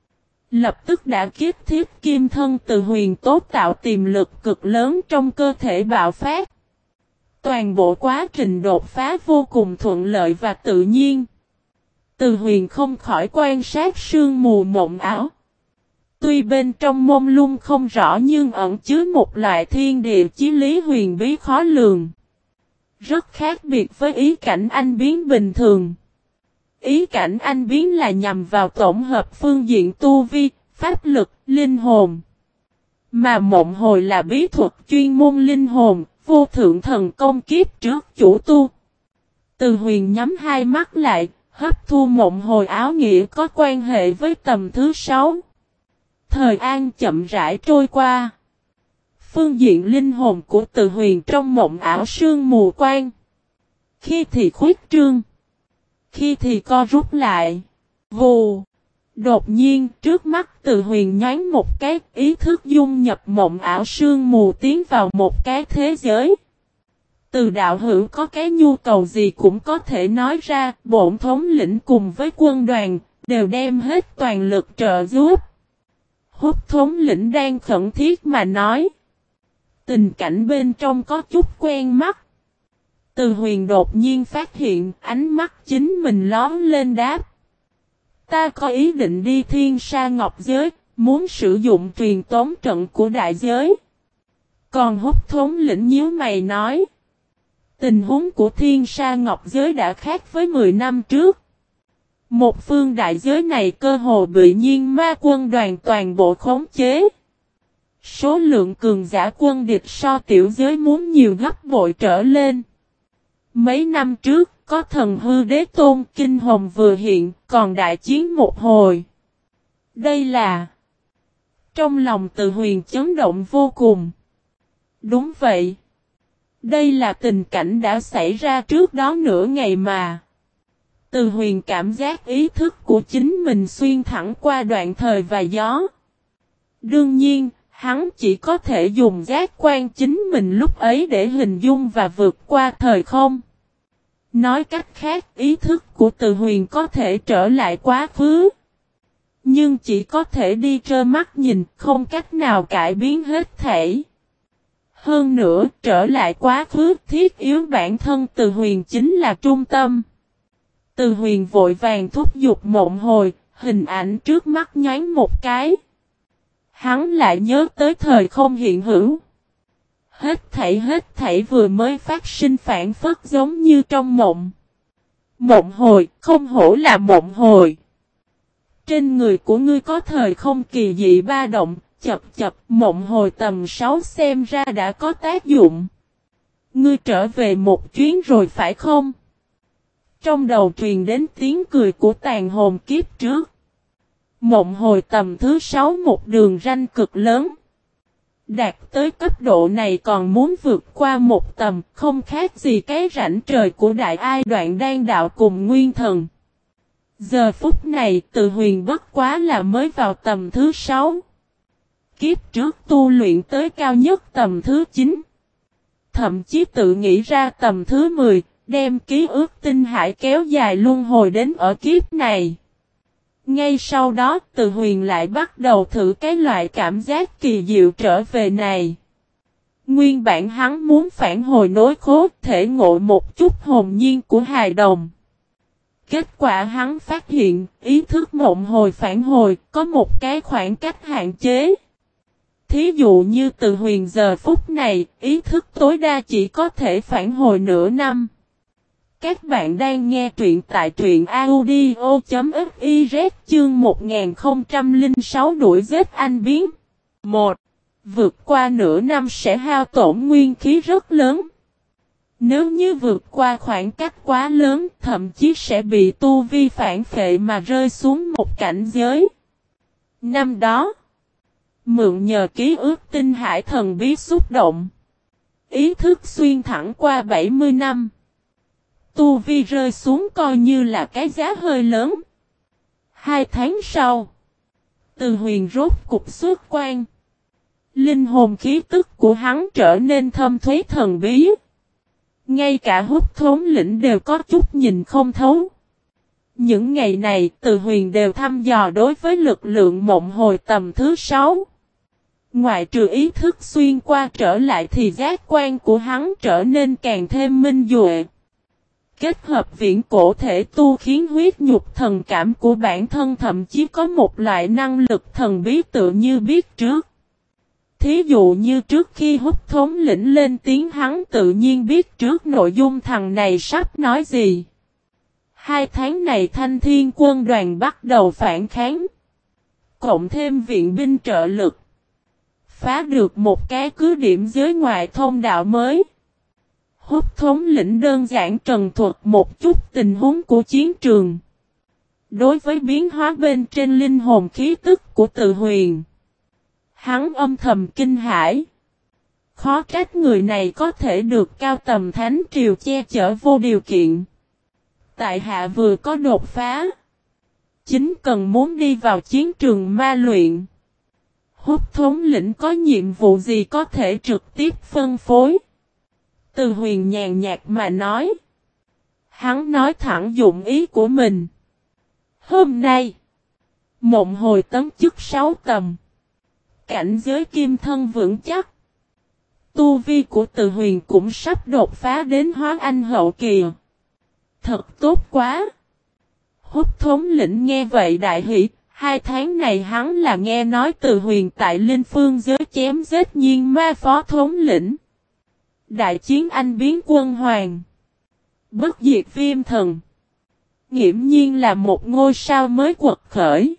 lập tức đã kiếp thiết kim thân Từ Huyền tốt tạo tiềm lực cực lớn trong cơ thể bạo phát. Toàn bộ quá trình đột phá vô cùng thuận lợi và tự nhiên. Từ Huyền không khỏi quan sát sương mù mộng ảo. Tuy bên trong mông lung không rõ nhưng ẩn chứa một loại thiên địa chí lý huyền bí khó lường. Rất khác biệt với ý cảnh anh biến bình thường. Ý cảnh anh biến là nhằm vào tổng hợp phương diện tu vi, pháp lực, linh hồn. Mà mộng hồi là bí thuật chuyên môn linh hồn, vô thượng thần công kiếp trước chủ tu. Từ Huyền nhắm hai mắt lại, hấp thu mộng hồi áo nghĩa có quan hệ với tầm thứ sáu. Thời an chậm rãi trôi qua. Phương diện linh hồn của Từ Huyền trong mộng ảo sương mù quan. Khi thì khuyết trương, khi thì co rút lại. Vù. Đột nhiên trước mắt Từ Huyền nhoáng một cái, ý thức dung nhập mộng ảo sương mù tiến vào một cái thế giới. Từ đạo hữu có cái nhu cầu gì cũng có thể nói ra, bổn thống lĩnh cùng với quân đoàn, đều đem hết toàn lực trợ giúp. Hút thống lĩnh đang khẩn thiết mà nói. Tình cảnh bên trong có chút quen mắt. Từ Huyền đột nhiên phát hiện ánh mắt chính mình lóm lên đáp. Ta có ý định đi Thiên Sa Ngọc Giới, muốn sử dụng truyền tống trận của đại giới. Còn Hút thống lĩnh nhíu mày nói. Tình huống của Thiên Sa Ngọc Giới đã khác với mười năm trước. Một phương đại giới này cơ hồ bị nhiên ma quân đoàn toàn bộ khống chế. Số lượng cường giả quân địch so tiểu giới muốn nhiều gấp bội trở lên. Mấy năm trước, có thần hư đế tôn kinh hồng vừa hiện, còn đại chiến một hồi. Đây là... Trong lòng Từ Huyền chấn động vô cùng. Đúng vậy. Đây là tình cảnh đã xảy ra trước đó nửa ngày mà. Từ Huyền cảm giác ý thức của chính mình xuyên thẳng qua đoạn thời và gió. Đương nhiên, hắn chỉ có thể dùng giác quan chính mình lúc ấy để hình dung và vượt qua thời không. Nói cách khác, ý thức của Từ Huyền có thể trở lại quá khứ. Nhưng chỉ có thể đi trơ mắt nhìn, không cách nào cải biến hết thảy. Hơn nữa, trở lại quá khứ, thiết yếu bản thân Từ Huyền chính là trung tâm. Từ Huyền vội vàng thúc giục mộng hồi, hình ảnh trước mắt nhoáng một cái. Hắn lại nhớ tới thời không hiện hữu. Hết thảy hết thảy vừa mới phát sinh phản phất giống như trong mộng. Mộng hồi, không hổ là mộng hồi. Trên người của ngươi có thời không kỳ dị ba động, chập chập, mộng hồi tầm sáu xem ra đã có tác dụng. Ngươi trở về một chuyến rồi phải không? Trong đầu truyền đến tiếng cười của tàn hồn kiếp trước. Mộng hồi tầm thứ sáu một đường ranh cực lớn. Đạt tới cấp độ này còn muốn vượt qua một tầm, không khác gì cái rãnh trời của đại ai đoạn đan đạo cùng nguyên thần. Giờ phút này Từ Huyền bất quá là mới vào tầm thứ sáu. Kiếp trước tu luyện tới cao nhất tầm thứ chín. Thậm chí tự nghĩ ra tầm thứ mười, đem ký ức tinh hải kéo dài luân hồi đến ở kiếp này. Ngay sau đó Từ Huyền lại bắt đầu thử cái loại cảm giác kỳ diệu trở về này. Nguyên bản hắn muốn phản hồi nối khố thể ngộ một chút hồn nhiên của hài đồng. Kết quả hắn phát hiện ý thức mộng hồi phản hồi có một cái khoảng cách hạn chế. Thí dụ như Từ Huyền giờ phút này ý thức tối đa chỉ có thể phản hồi nửa năm. Các bạn đang nghe truyện tại truyện audio.fiz chương một nghìn không trăm lẻ sáu đuổi giết anh biến. một. Vượt qua nửa năm sẽ hao tổn nguyên khí rất lớn. Nếu như vượt qua khoảng cách quá lớn, thậm chí sẽ bị tu vi phản phệ mà rơi xuống một cảnh giới. Năm đó, mượn nhờ ký ức tinh hải thần bí xúc động, ý thức xuyên thẳng qua bảy mươi năm. Tu vi rơi xuống coi như là cái giá hơi lớn. Hai tháng sau, Từ Huyền rốt cục xuất quan. Linh hồn khí tức của hắn trở nên thâm thúy thần bí. Ngay cả Hút thống lĩnh đều có chút nhìn không thấu. Những ngày này Từ Huyền đều thăm dò đối với lực lượng mộng hồi tầm thứ sáu. Ngoại trừ ý thức xuyên qua trở lại thì giác quan của hắn trở nên càng thêm minh duệ. Kết hợp viễn cổ thể tu khiến huyết nhục thần cảm của bản thân thậm chí có một loại năng lực thần bí tự như biết trước. Thí dụ như trước khi Hút thống lĩnh lên tiếng hắn tự nhiên biết trước nội dung thằng này sắp nói gì. Hai tháng này Thanh Thiên quân đoàn bắt đầu phản kháng. Cộng thêm viện binh trợ lực. Phá được một cái cứ điểm giới ngoại thông đạo mới. Hút thống lĩnh đơn giản trần thuật một chút tình huống của chiến trường. Đối với biến hóa bên trên linh hồn khí tức của Từ Huyền, hắn âm thầm kinh hãi. Khó trách người này có thể được cao tầm thánh triều che chở vô điều kiện. Tại hạ vừa có đột phá. Chính cần muốn đi vào chiến trường ma luyện. Hút thống lĩnh có nhiệm vụ gì có thể trực tiếp phân phối. Từ Huyền nhàn nhạt mà nói. Hắn nói thẳng dụng ý của mình. Hôm nay, mộng hồi tấn chức sáu tầm. Cảnh giới kim thân vững chắc. Tu vi của Từ Huyền cũng sắp đột phá đến hóa anh hậu kỳ. Thật tốt quá. Hút thống lĩnh nghe vậy đại hỷ. Hai tháng này hắn là nghe nói Từ Huyền tại Linh Phương giới chém giết nhiên ma phó thống lĩnh. Đại chiến anh biến quân hoàng. Bất diệt viêm thần. Nghiễm nhiên là một ngôi sao mới quật khởi.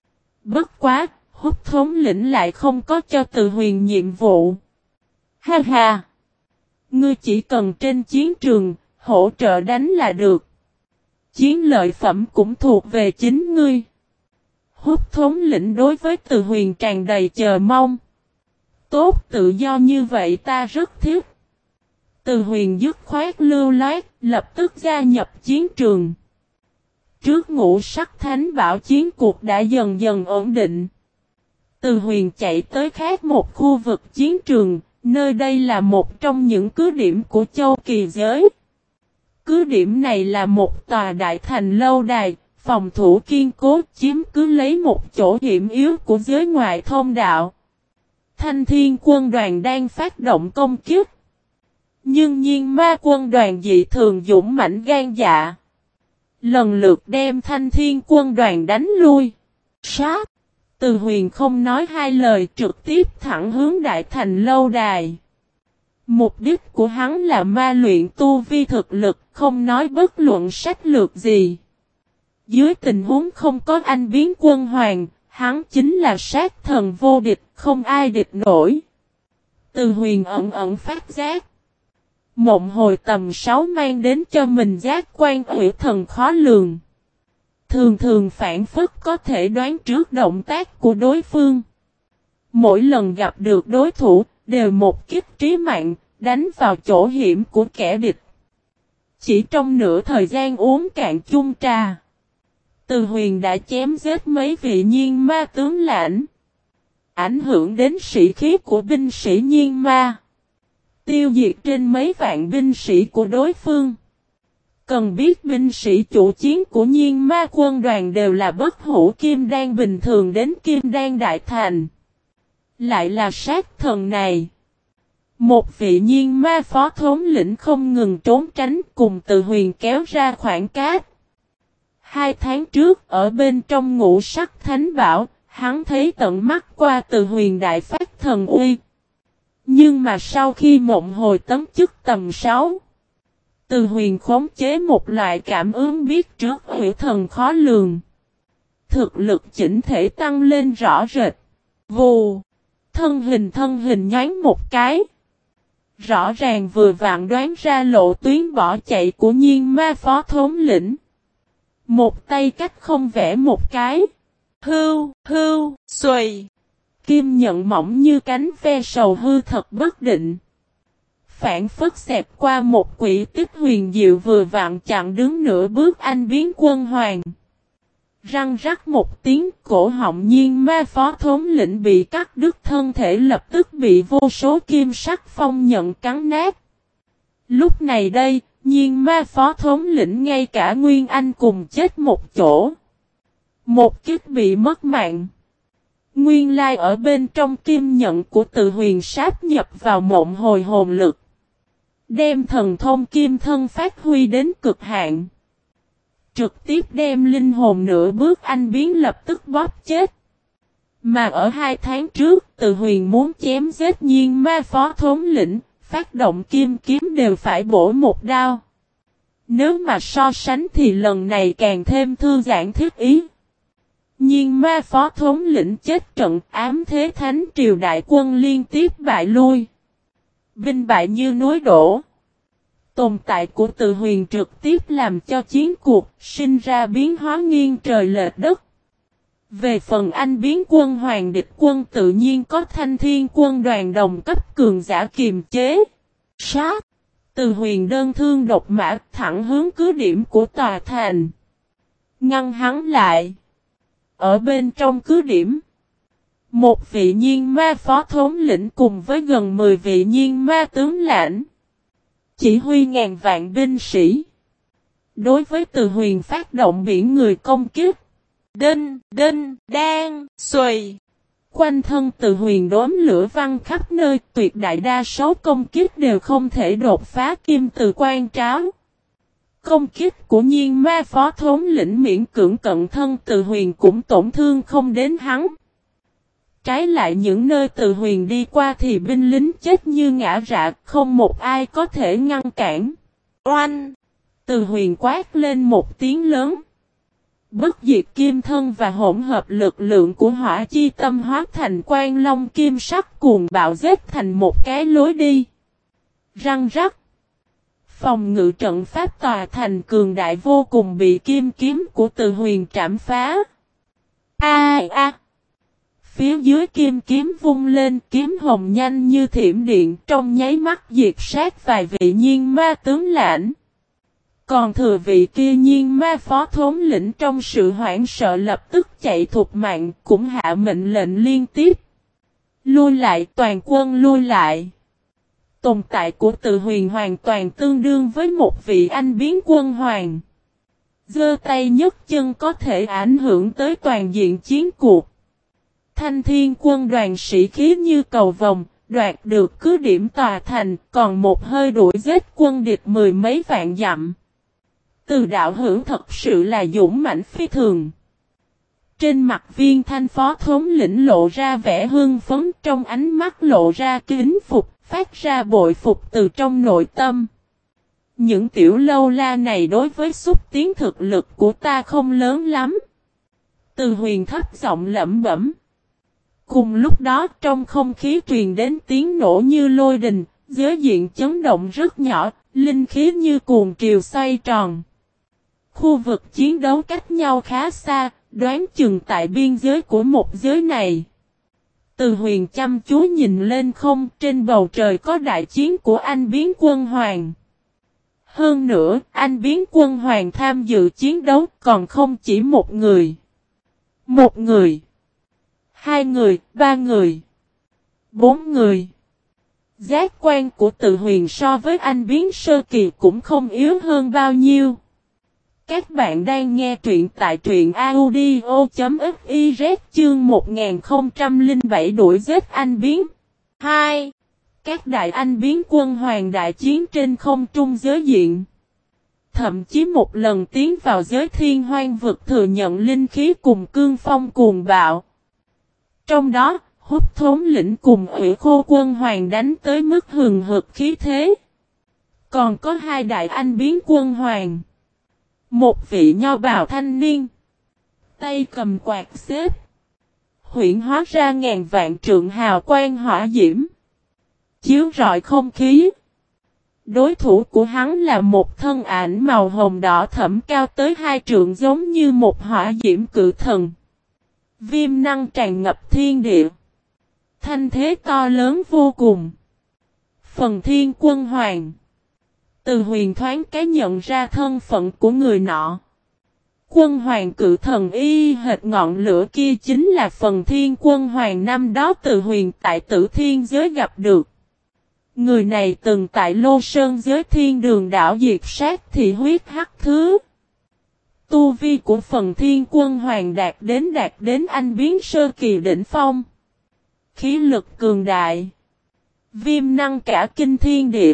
Bất quá, Hút thống lĩnh lại không có cho Từ Huyền nhiệm vụ. Ha ha! Ngươi chỉ cần trên chiến trường, hỗ trợ đánh là được. Chiến lợi phẩm cũng thuộc về chính ngươi. Hút thống lĩnh đối với Từ Huyền tràn đầy chờ mong. Tốt, tự do như vậy ta rất thích. Từ Huyền dứt khoát lưu loát, lập tức gia nhập chiến trường. Trước Ngũ Sắc Thánh Bảo chiến cuộc đã dần dần ổn định. Từ Huyền chạy tới khác một khu vực chiến trường, nơi đây là một trong những cứ điểm của châu Kỳ giới. cứ điểm này là một tòa đại thành lâu đài, phòng thủ kiên cố chiếm cứ lấy một chỗ hiểm yếu của giới ngoại thông đạo. Thanh Thiên quân đoàn đang phát động công kích. Nhưng nhiên ma quân đoàn dị thường dũng mãnh gan dạ. Lần lượt đem Thanh Thiên quân đoàn đánh lui. Sát! Từ Huyền không nói hai lời trực tiếp thẳng hướng đại thành lâu đài. Mục đích của hắn là ma luyện tu vi thực lực, không nói bất luận sách lược gì. Dưới tình huống không có anh biến quân hoàng, hắn chính là sát thần vô địch, không ai địch nổi. Từ Huyền ẩn ẩn phát giác. Mộng hồi tầm sáu mang đến cho mình giác quan ủy thần khó lường. Thường thường phản phất có thể đoán trước động tác của đối phương. Mỗi lần gặp được đối thủ, đều một kích trí mạng, đánh vào chỗ hiểm của kẻ địch. Chỉ trong nửa thời gian uống cạn chung trà, Từ Huyền đã chém giết mấy vị nhiên ma tướng lãnh, ảnh hưởng đến sĩ khí của binh sĩ nhiên ma, tiêu diệt trên mấy vạn binh sĩ của đối phương. Cần biết binh sĩ chủ chiến của nhiên ma quân đoàn đều là bất hủ kim đan bình thường đến kim đan đại thành. Lại là sát thần này. Một vị nhiên ma phó thống lĩnh không ngừng trốn tránh cùng Từ Huyền kéo ra khoảng cách. Hai tháng trước ở bên trong ngũ sắc thánh bảo, hắn thấy tận mắt qua Từ Huyền đại phát thần uy. Nhưng mà sau khi mộng hồi tấn chức tầm sáu, Từ Huyền khống chế một loại cảm ứng biết trước hủy thần khó lường. Thực lực chỉnh thể tăng lên rõ rệt. Vù! Thân hình thân hình nhoáng một cái. Rõ ràng vừa vặn đoán ra lộ tuyến bỏ chạy của nhiên ma phó thống lĩnh. Một tay cách không vẽ một cái. Hưu, hưu, xuầy. Kim nhận mỏng như cánh ve sầu hư thật bất định. Phản phất xẹp qua một quỷ tích huyền diệu vừa vặn chặn đứng nửa bước anh biến quân hoàng. Răng rắc một tiếng, cổ họng nhiên ma phó thống lĩnh bị cắt đứt, thân thể lập tức bị vô số kim sắc phong nhận cắn nát. Lúc này đây, nhiên ma phó thống lĩnh ngay cả Nguyên Anh cùng chết một chỗ. Một kích bị mất mạng. Nguyên lai ở bên trong kim nhận của Từ Huyền sáp nhập vào mộng hồi hồn lực. Đem thần thông kim thân phát huy đến cực hạn. Trực tiếp đem linh hồn nửa bước anh biến lập tức bóp chết. Mà ở hai tháng trước, Từ Huyền muốn chém giết nhiên ma phó thống lĩnh, phát động kim kiếm đều phải bổ một đao. Nếu mà so sánh thì lần này càng thêm thư giãn thiết ý. Nhiên ma phó thống lĩnh chết trận, ám thế thánh triều đại quân liên tiếp bại lui. Binh bại như núi đổ. Tồn tại của Từ Huyền trực tiếp làm cho chiến cuộc sinh ra biến hóa nghiêng trời lệch đất. Về phần anh biến quân hoàng địch quân tự nhiên có Thanh Thiên quân đoàn đồng cấp cường giả kiềm chế. Sát! Từ Huyền đơn thương độc mã thẳng hướng cứ điểm của tòa thành. Ngăn hắn lại. Ở bên trong cứ điểm, một vị nhiên ma phó thống lĩnh cùng với gần mười vị nhiên ma tướng lãnh, chỉ huy ngàn vạn binh sĩ. Đối với Từ Huyền phát động biển người công kích. Đinh, đinh, đan, xuầy. Quanh thân Từ Huyền đốm lửa văng khắp nơi, tuyệt đại đa số công kích đều không thể đột phá kim từ quan tráo. Công kích của nhiên ma phó thống lĩnh miễn cưỡng cận thân Từ Huyền cũng tổn thương không đến hắn. Trái lại những nơi Từ Huyền đi qua thì binh lính chết như ngã rạ, không một ai có thể ngăn cản. Oanh! Từ Huyền quát lên một tiếng lớn. Bất diệt kim thân và hỗn hợp lực lượng của hỏa chi tâm hóa thành quan long kim sắc cuồng bạo giết thành một cái lối đi. Răng rắc. Phòng ngự trận pháp tòa thành cường đại vô cùng bị kim kiếm của Từ Huyền trảm phá. A a a. Phía dưới kim kiếm vung lên, kiếm hồng nhanh như thiểm điện, trong nháy mắt diệt sát vài vị nhiên ma tướng lãnh. Còn thừa vị kia nhiên ma phó thống lĩnh trong sự hoảng sợ lập tức chạy thục mạng, cũng hạ mệnh lệnh liên tiếp. Lui lại, toàn quân lui lại. Tồn tại của Từ Huyền hoàn toàn tương đương với một vị anh biến quân hoàng. Giơ tay nhấc chân có thể ảnh hưởng tới toàn diện chiến cuộc. Thanh Thiên quân đoàn sĩ khí như cầu vồng, đoạt được cứ điểm tòa thành, còn một hơi đuổi giết quân địch mười mấy vạn dặm. Từ đạo hữu thật sự là dũng mãnh phi thường. Trên mặt Viên Thanh phó thống lĩnh lộ ra vẻ hưng phấn, trong ánh mắt lộ ra kính phục, phát ra bội phục từ trong nội tâm. Những tiểu lâu la này đối với xúc tiến thực lực của ta không lớn lắm. Từ Huyền thấp giọng lẩm bẩm. Cùng lúc đó trong không khí truyền đến tiếng nổ như lôi đình, giới diện chấn động rất nhỏ, linh khí như cuồng triều xoay tròn. Khu vực chiến đấu cách nhau khá xa, đoán chừng tại biên giới của một giới này. Từ Huyền chăm chú nhìn lên không, trên bầu trời có đại chiến của anh biến quân hoàng. Hơn nữa, anh biến quân hoàng tham dự chiến đấu còn không chỉ một người. Một người. Hai người, ba người. Bốn người. Giác quan của Từ Huyền so với anh biến sơ kỳ cũng không yếu hơn bao nhiêu. Các bạn đang nghe truyện tại truyện audio.fiz chương một nghìn không trăm lẻ bảy đuổi giết anh biến. hai. Các đại anh biến quân hoàng đại chiến trên không trung giới diện. Thậm chí một lần tiến vào giới thiên hoang vực thừa nhận linh khí cùng cương phong cuồng bạo. Trong đó, Húc thống lĩnh cùng Ủy Khô quân hoàng đánh tới mức hừng hực khí thế. Còn có hai đại anh biến quân hoàng. Một vị nho bào thanh niên. Tay cầm quạt xếp. Huyễn hóa ra ngàn vạn trượng hào quang hỏa diễm. Chiếu rọi không khí. Đối thủ của hắn là một thân ảnh màu hồng đỏ thẫm cao tới hai trượng giống như một hỏa diễm cự thần. Viêm năng tràn ngập thiên địa. Thanh thế to lớn vô cùng. Phần Thiên quân hoàng. Từ Huyền thoáng cái nhận ra thân phận của người nọ. Quân hoàng cự thần y hệt ngọn lửa kia chính là Phần Thiên quân hoàng năm đó Từ Huyền tại Tử Thiên giới gặp được. Người này từng tại Lô Sơn giới thiên đường đảo diệt sát thị huyết hắc thứ. Tu vi của Phần Thiên quân hoàng đạt đến đạt đến anh biến sơ kỳ đỉnh phong. Khí lực cường đại. Viêm năng cả kinh thiên địa.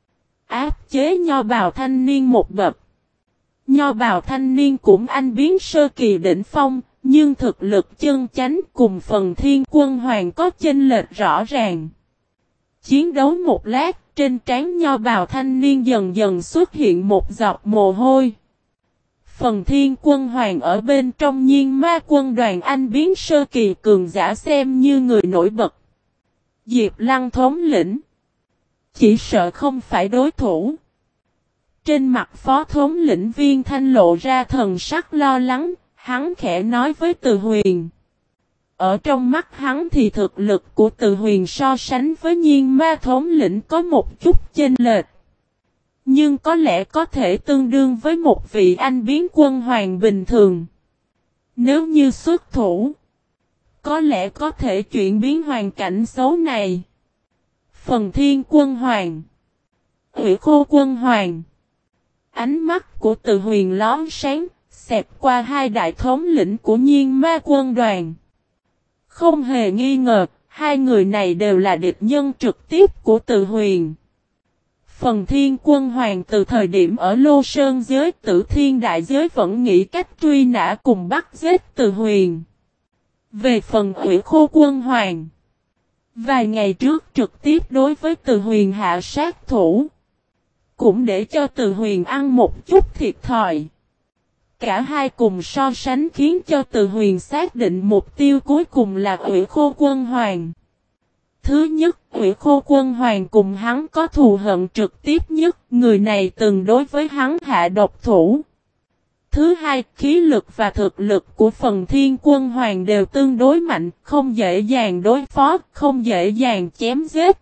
Áp chế nho bào thanh niên một bậc. Nho bào thanh niên cũng anh biến sơ kỳ đỉnh phong, nhưng thực lực chân chánh cùng Phần Thiên quân hoàng có chênh lệch rõ ràng. Chiến đấu một lát, trên trán nho bào thanh niên dần dần xuất hiện một giọt mồ hôi. Phần Thiên quân hoàng ở bên trong Nhiên Ma quân đoàn anh biến sơ kỳ cường giả xem như người nổi bật. Diệp Lăng thống lĩnh. Chỉ sợ không phải đối thủ. Trên mặt phó thống lĩnh Viên Thanh lộ ra thần sắc lo lắng, hắn khẽ nói với Từ Huyền. Ở trong mắt hắn thì thực lực của Từ Huyền so sánh với Nhiên Ma thống lĩnh có một chút chênh lệch. Nhưng có lẽ có thể tương đương với một vị anh biến quân hoàng bình thường. Nếu như xuất thủ, có lẽ có thể chuyển biến hoàn cảnh xấu này. Phần Thiên quân hoàng. Ủy Khô quân hoàng. Ánh mắt của Từ Huyền lón sáng, xẹt qua hai đại thống lĩnh của Nhiên Ma quân đoàn. Không hề nghi ngờ, hai người này đều là địch nhân trực tiếp của Từ Huyền. Phần Thiên quân hoàng từ thời điểm ở Lô Sơn giới Tử Thiên đại giới vẫn nghĩ cách truy nã cùng bắt giết Từ Huyền. Về phần Ủy Khô quân hoàng, vài ngày trước trực tiếp đối với Từ Huyền hạ sát thủ, cũng để cho Từ Huyền ăn một chút thiệt thòi. Cả hai cùng so sánh khiến cho Từ Huyền xác định mục tiêu cuối cùng là Ủy Khô quân hoàng. Thứ nhất, Ủy Khô quân hoàng cùng hắn có thù hận trực tiếp nhất, người này từng đối với hắn hạ độc thủ. Thứ hai, khí lực và thực lực của Phần Thiên quân hoàng đều tương đối mạnh, không dễ dàng đối phó, không dễ dàng chém giết.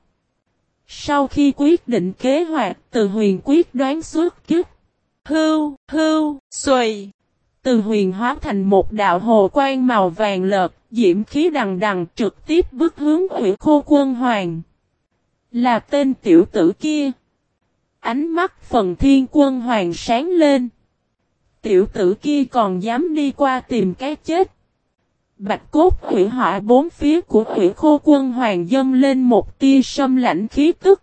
Sau khi quyết định kế hoạch, Từ Huyền quyết đoán xuất kích. Hưu, hưu, xuôi. Từ Huyền hóa thành một đạo hồ quang màu vàng lợt, diễm khí đằng đằng trực tiếp bước hướng Ủy Khô quân hoàng. Là tên tiểu tử kia. Ánh mắt Phần Thiên Quân Hoàng sáng lên. Tiểu tử kia còn dám đi qua tìm cái chết. Bạch cốt hủy hỏa bốn phía của hủy khô quân hoàng dâng lên một tia sâm lạnh khí tức.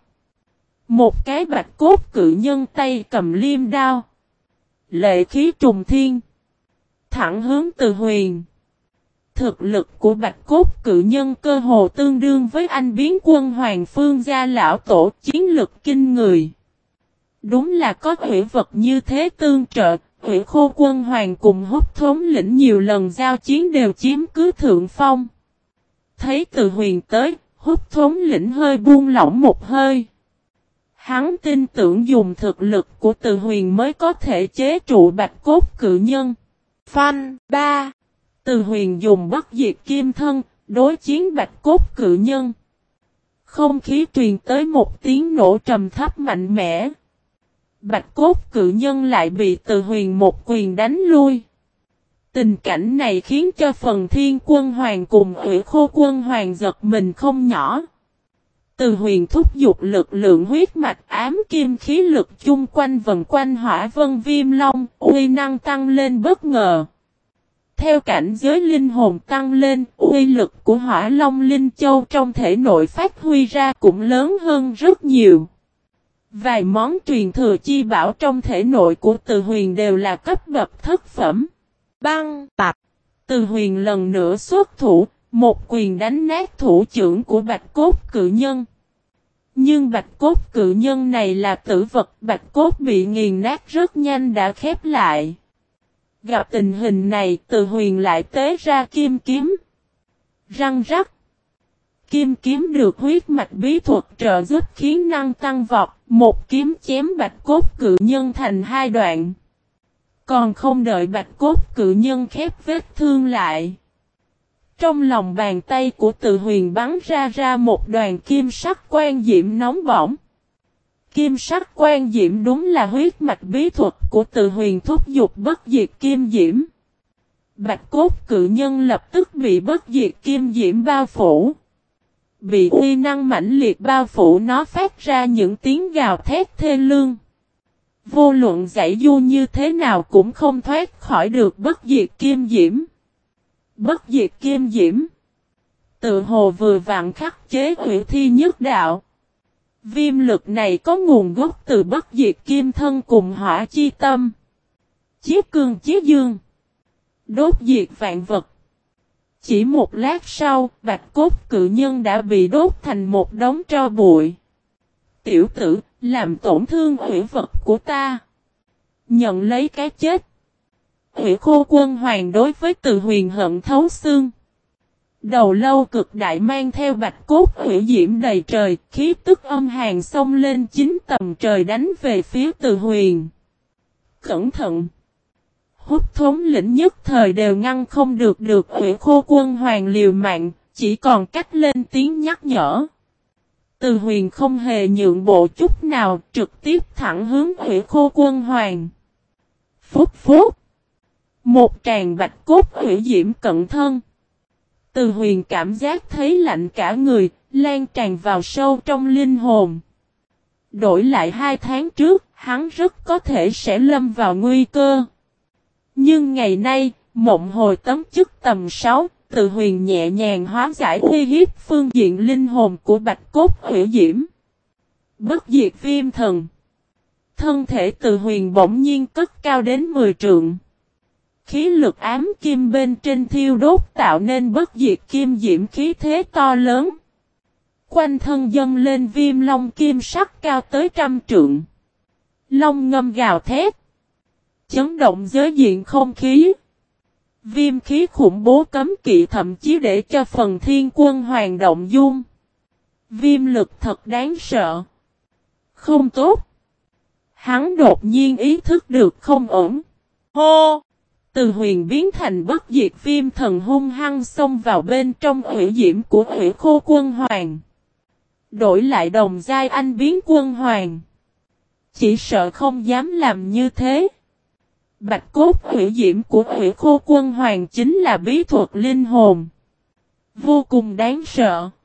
Một cái bạch cốt cự nhân tay cầm liêm đao. Lệ khí trùng thiên. Thẳng hướng Từ Huyền. Thực lực của bạch cốt cự nhân cơ hồ tương đương với anh biến quân hoàng phương gia lão tổ, chiến lực kinh người. Đúng là có hủy vật như thế tương trợ. Hủy khô quân hoàng cùng Húc thống lĩnh nhiều lần giao chiến đều chiếm cứ thượng phong. Thấy Từ Huyền tới, Húc thống lĩnh hơi buông lỏng một hơi. Hắn tin tưởng dùng thực lực của Từ Huyền mới có thể chế trụ bạch cốt cự nhân. Phanh ba. Từ Huyền dùng bất diệt kim thân, đối chiến bạch cốt cự nhân. Không khí truyền tới một tiếng nổ trầm thấp mạnh mẽ. Bạch cốt cự nhân lại bị Từ Huyền một quyền đánh lui. Tình cảnh này khiến cho Phần Thiên Quân Hoàng cùng Hủy Khô Quân Hoàng giật mình không nhỏ. Từ Huyền thúc giục lực lượng huyết mạch ám kim khí lực chung quanh vần quanh hỏa vân viêm long, uy năng tăng lên bất ngờ. Theo cảnh giới linh hồn tăng lên, uy lực của hỏa long linh châu trong thể nội phát huy ra cũng lớn hơn rất nhiều. Vài món truyền thừa chi bảo trong thể nội của Từ Huyền đều là cấp bậc thất phẩm. Băng tạp. Từ Huyền lần nữa xuất thủ, một quyền đánh nát thủ trưởng của bạch cốt cự nhân. Nhưng bạch cốt cự nhân này là tử vật, bạch cốt bị nghiền nát rất nhanh đã khép lại. Gặp tình hình này, Từ Huyền lại tế ra kim kiếm. Răng rắc. Kim kiếm được huyết mạch bí thuật trợ giúp khiến năng tăng vọt, một kiếm chém bạch cốt cự nhân thành hai đoạn. Còn không đợi bạch cốt cự nhân khép vết thương lại. Trong lòng bàn tay của Từ Huyền bắn ra ra một đoàn kim sắc quan diễm nóng bỏng. Kim sắc quan diễm đúng là huyết mạch bí thuật của Từ Huyền thúc giục bất diệt kim diễm. Bạch cốt cự nhân lập tức bị bất diệt kim diễm bao phủ. Bị uy năng mãnh liệt bao phủ, nó phát ra những tiếng gào thét thê lương. Vô luận giải du như thế nào cũng không thoát khỏi được bất diệt kim diễm. Bất diệt kim diễm. Tự hồ vừa vặn khắc chế hủy thi nhất đạo. Viêm lực này có nguồn gốc từ bất diệt kim thân cùng hỏa chi tâm. Chí cương chí dương. Đốt diệt vạn vật. Chỉ một lát sau, bạch cốt cự nhân đã bị đốt thành một đống tro bụi. Tiểu tử, làm tổn thương hủy vật của ta. Nhận lấy cái chết. Hủy khô quân hoàng đối với Từ Huyền hận thấu xương. Đầu lâu cực đại mang theo bạch cốt hủy diễm đầy trời, khí tức âm hàn xông lên chín tầng trời đánh về phía Từ Huyền. Cẩn thận! Húc thống lĩnh nhất thời đều ngăn không được được hủy khô quân hoàng liều mạng, chỉ còn cách lên tiếng nhắc nhở. Từ Huyền không hề nhượng bộ chút nào, trực tiếp thẳng hướng hủy khô quân hoàng. Phúc phúc! Một tràng bạch cốt hủy diễm cận thân. Từ Huyền cảm giác thấy lạnh cả người, lan tràn vào sâu trong linh hồn. Đổi lại hai tháng trước, hắn rất có thể sẽ lâm vào nguy cơ. Nhưng ngày nay, mộng hồi tấm chức tầm sáu, Từ Huyền nhẹ nhàng hóa giải uy hiếp phương diện linh hồn của bạch cốt hủy diễm. Bất diệt viêm thần. Thân thể Từ Huyền bỗng nhiên cất cao đến mười trượng. Khí lực ám kim bên trên thiêu đốt tạo nên bất diệt kim diễm khí thế to lớn. Quanh thân dâng lên viêm long kim sắc cao tới trăm trượng. Long ngâm gào thét. Chấn động giới diện không khí. Viêm khí khủng bố cấm kỵ thậm chí để cho Phần Thiên Quân Hoàng động dung. Viêm lực thật đáng sợ. Không tốt. Hắn đột nhiên ý thức được không ổn. Hô! Từ Huyền biến thành bất diệt viêm thần hung hăng xông vào bên trong hủy diễm của hủy khô quân hoàng. Đổi lại đồng giai anh biến quân hoàng. Chỉ sợ không dám làm như thế. Bạch cốt hủy diễm của hủy khô quân hoàng chính là bí thuật linh hồn. Vô cùng đáng sợ.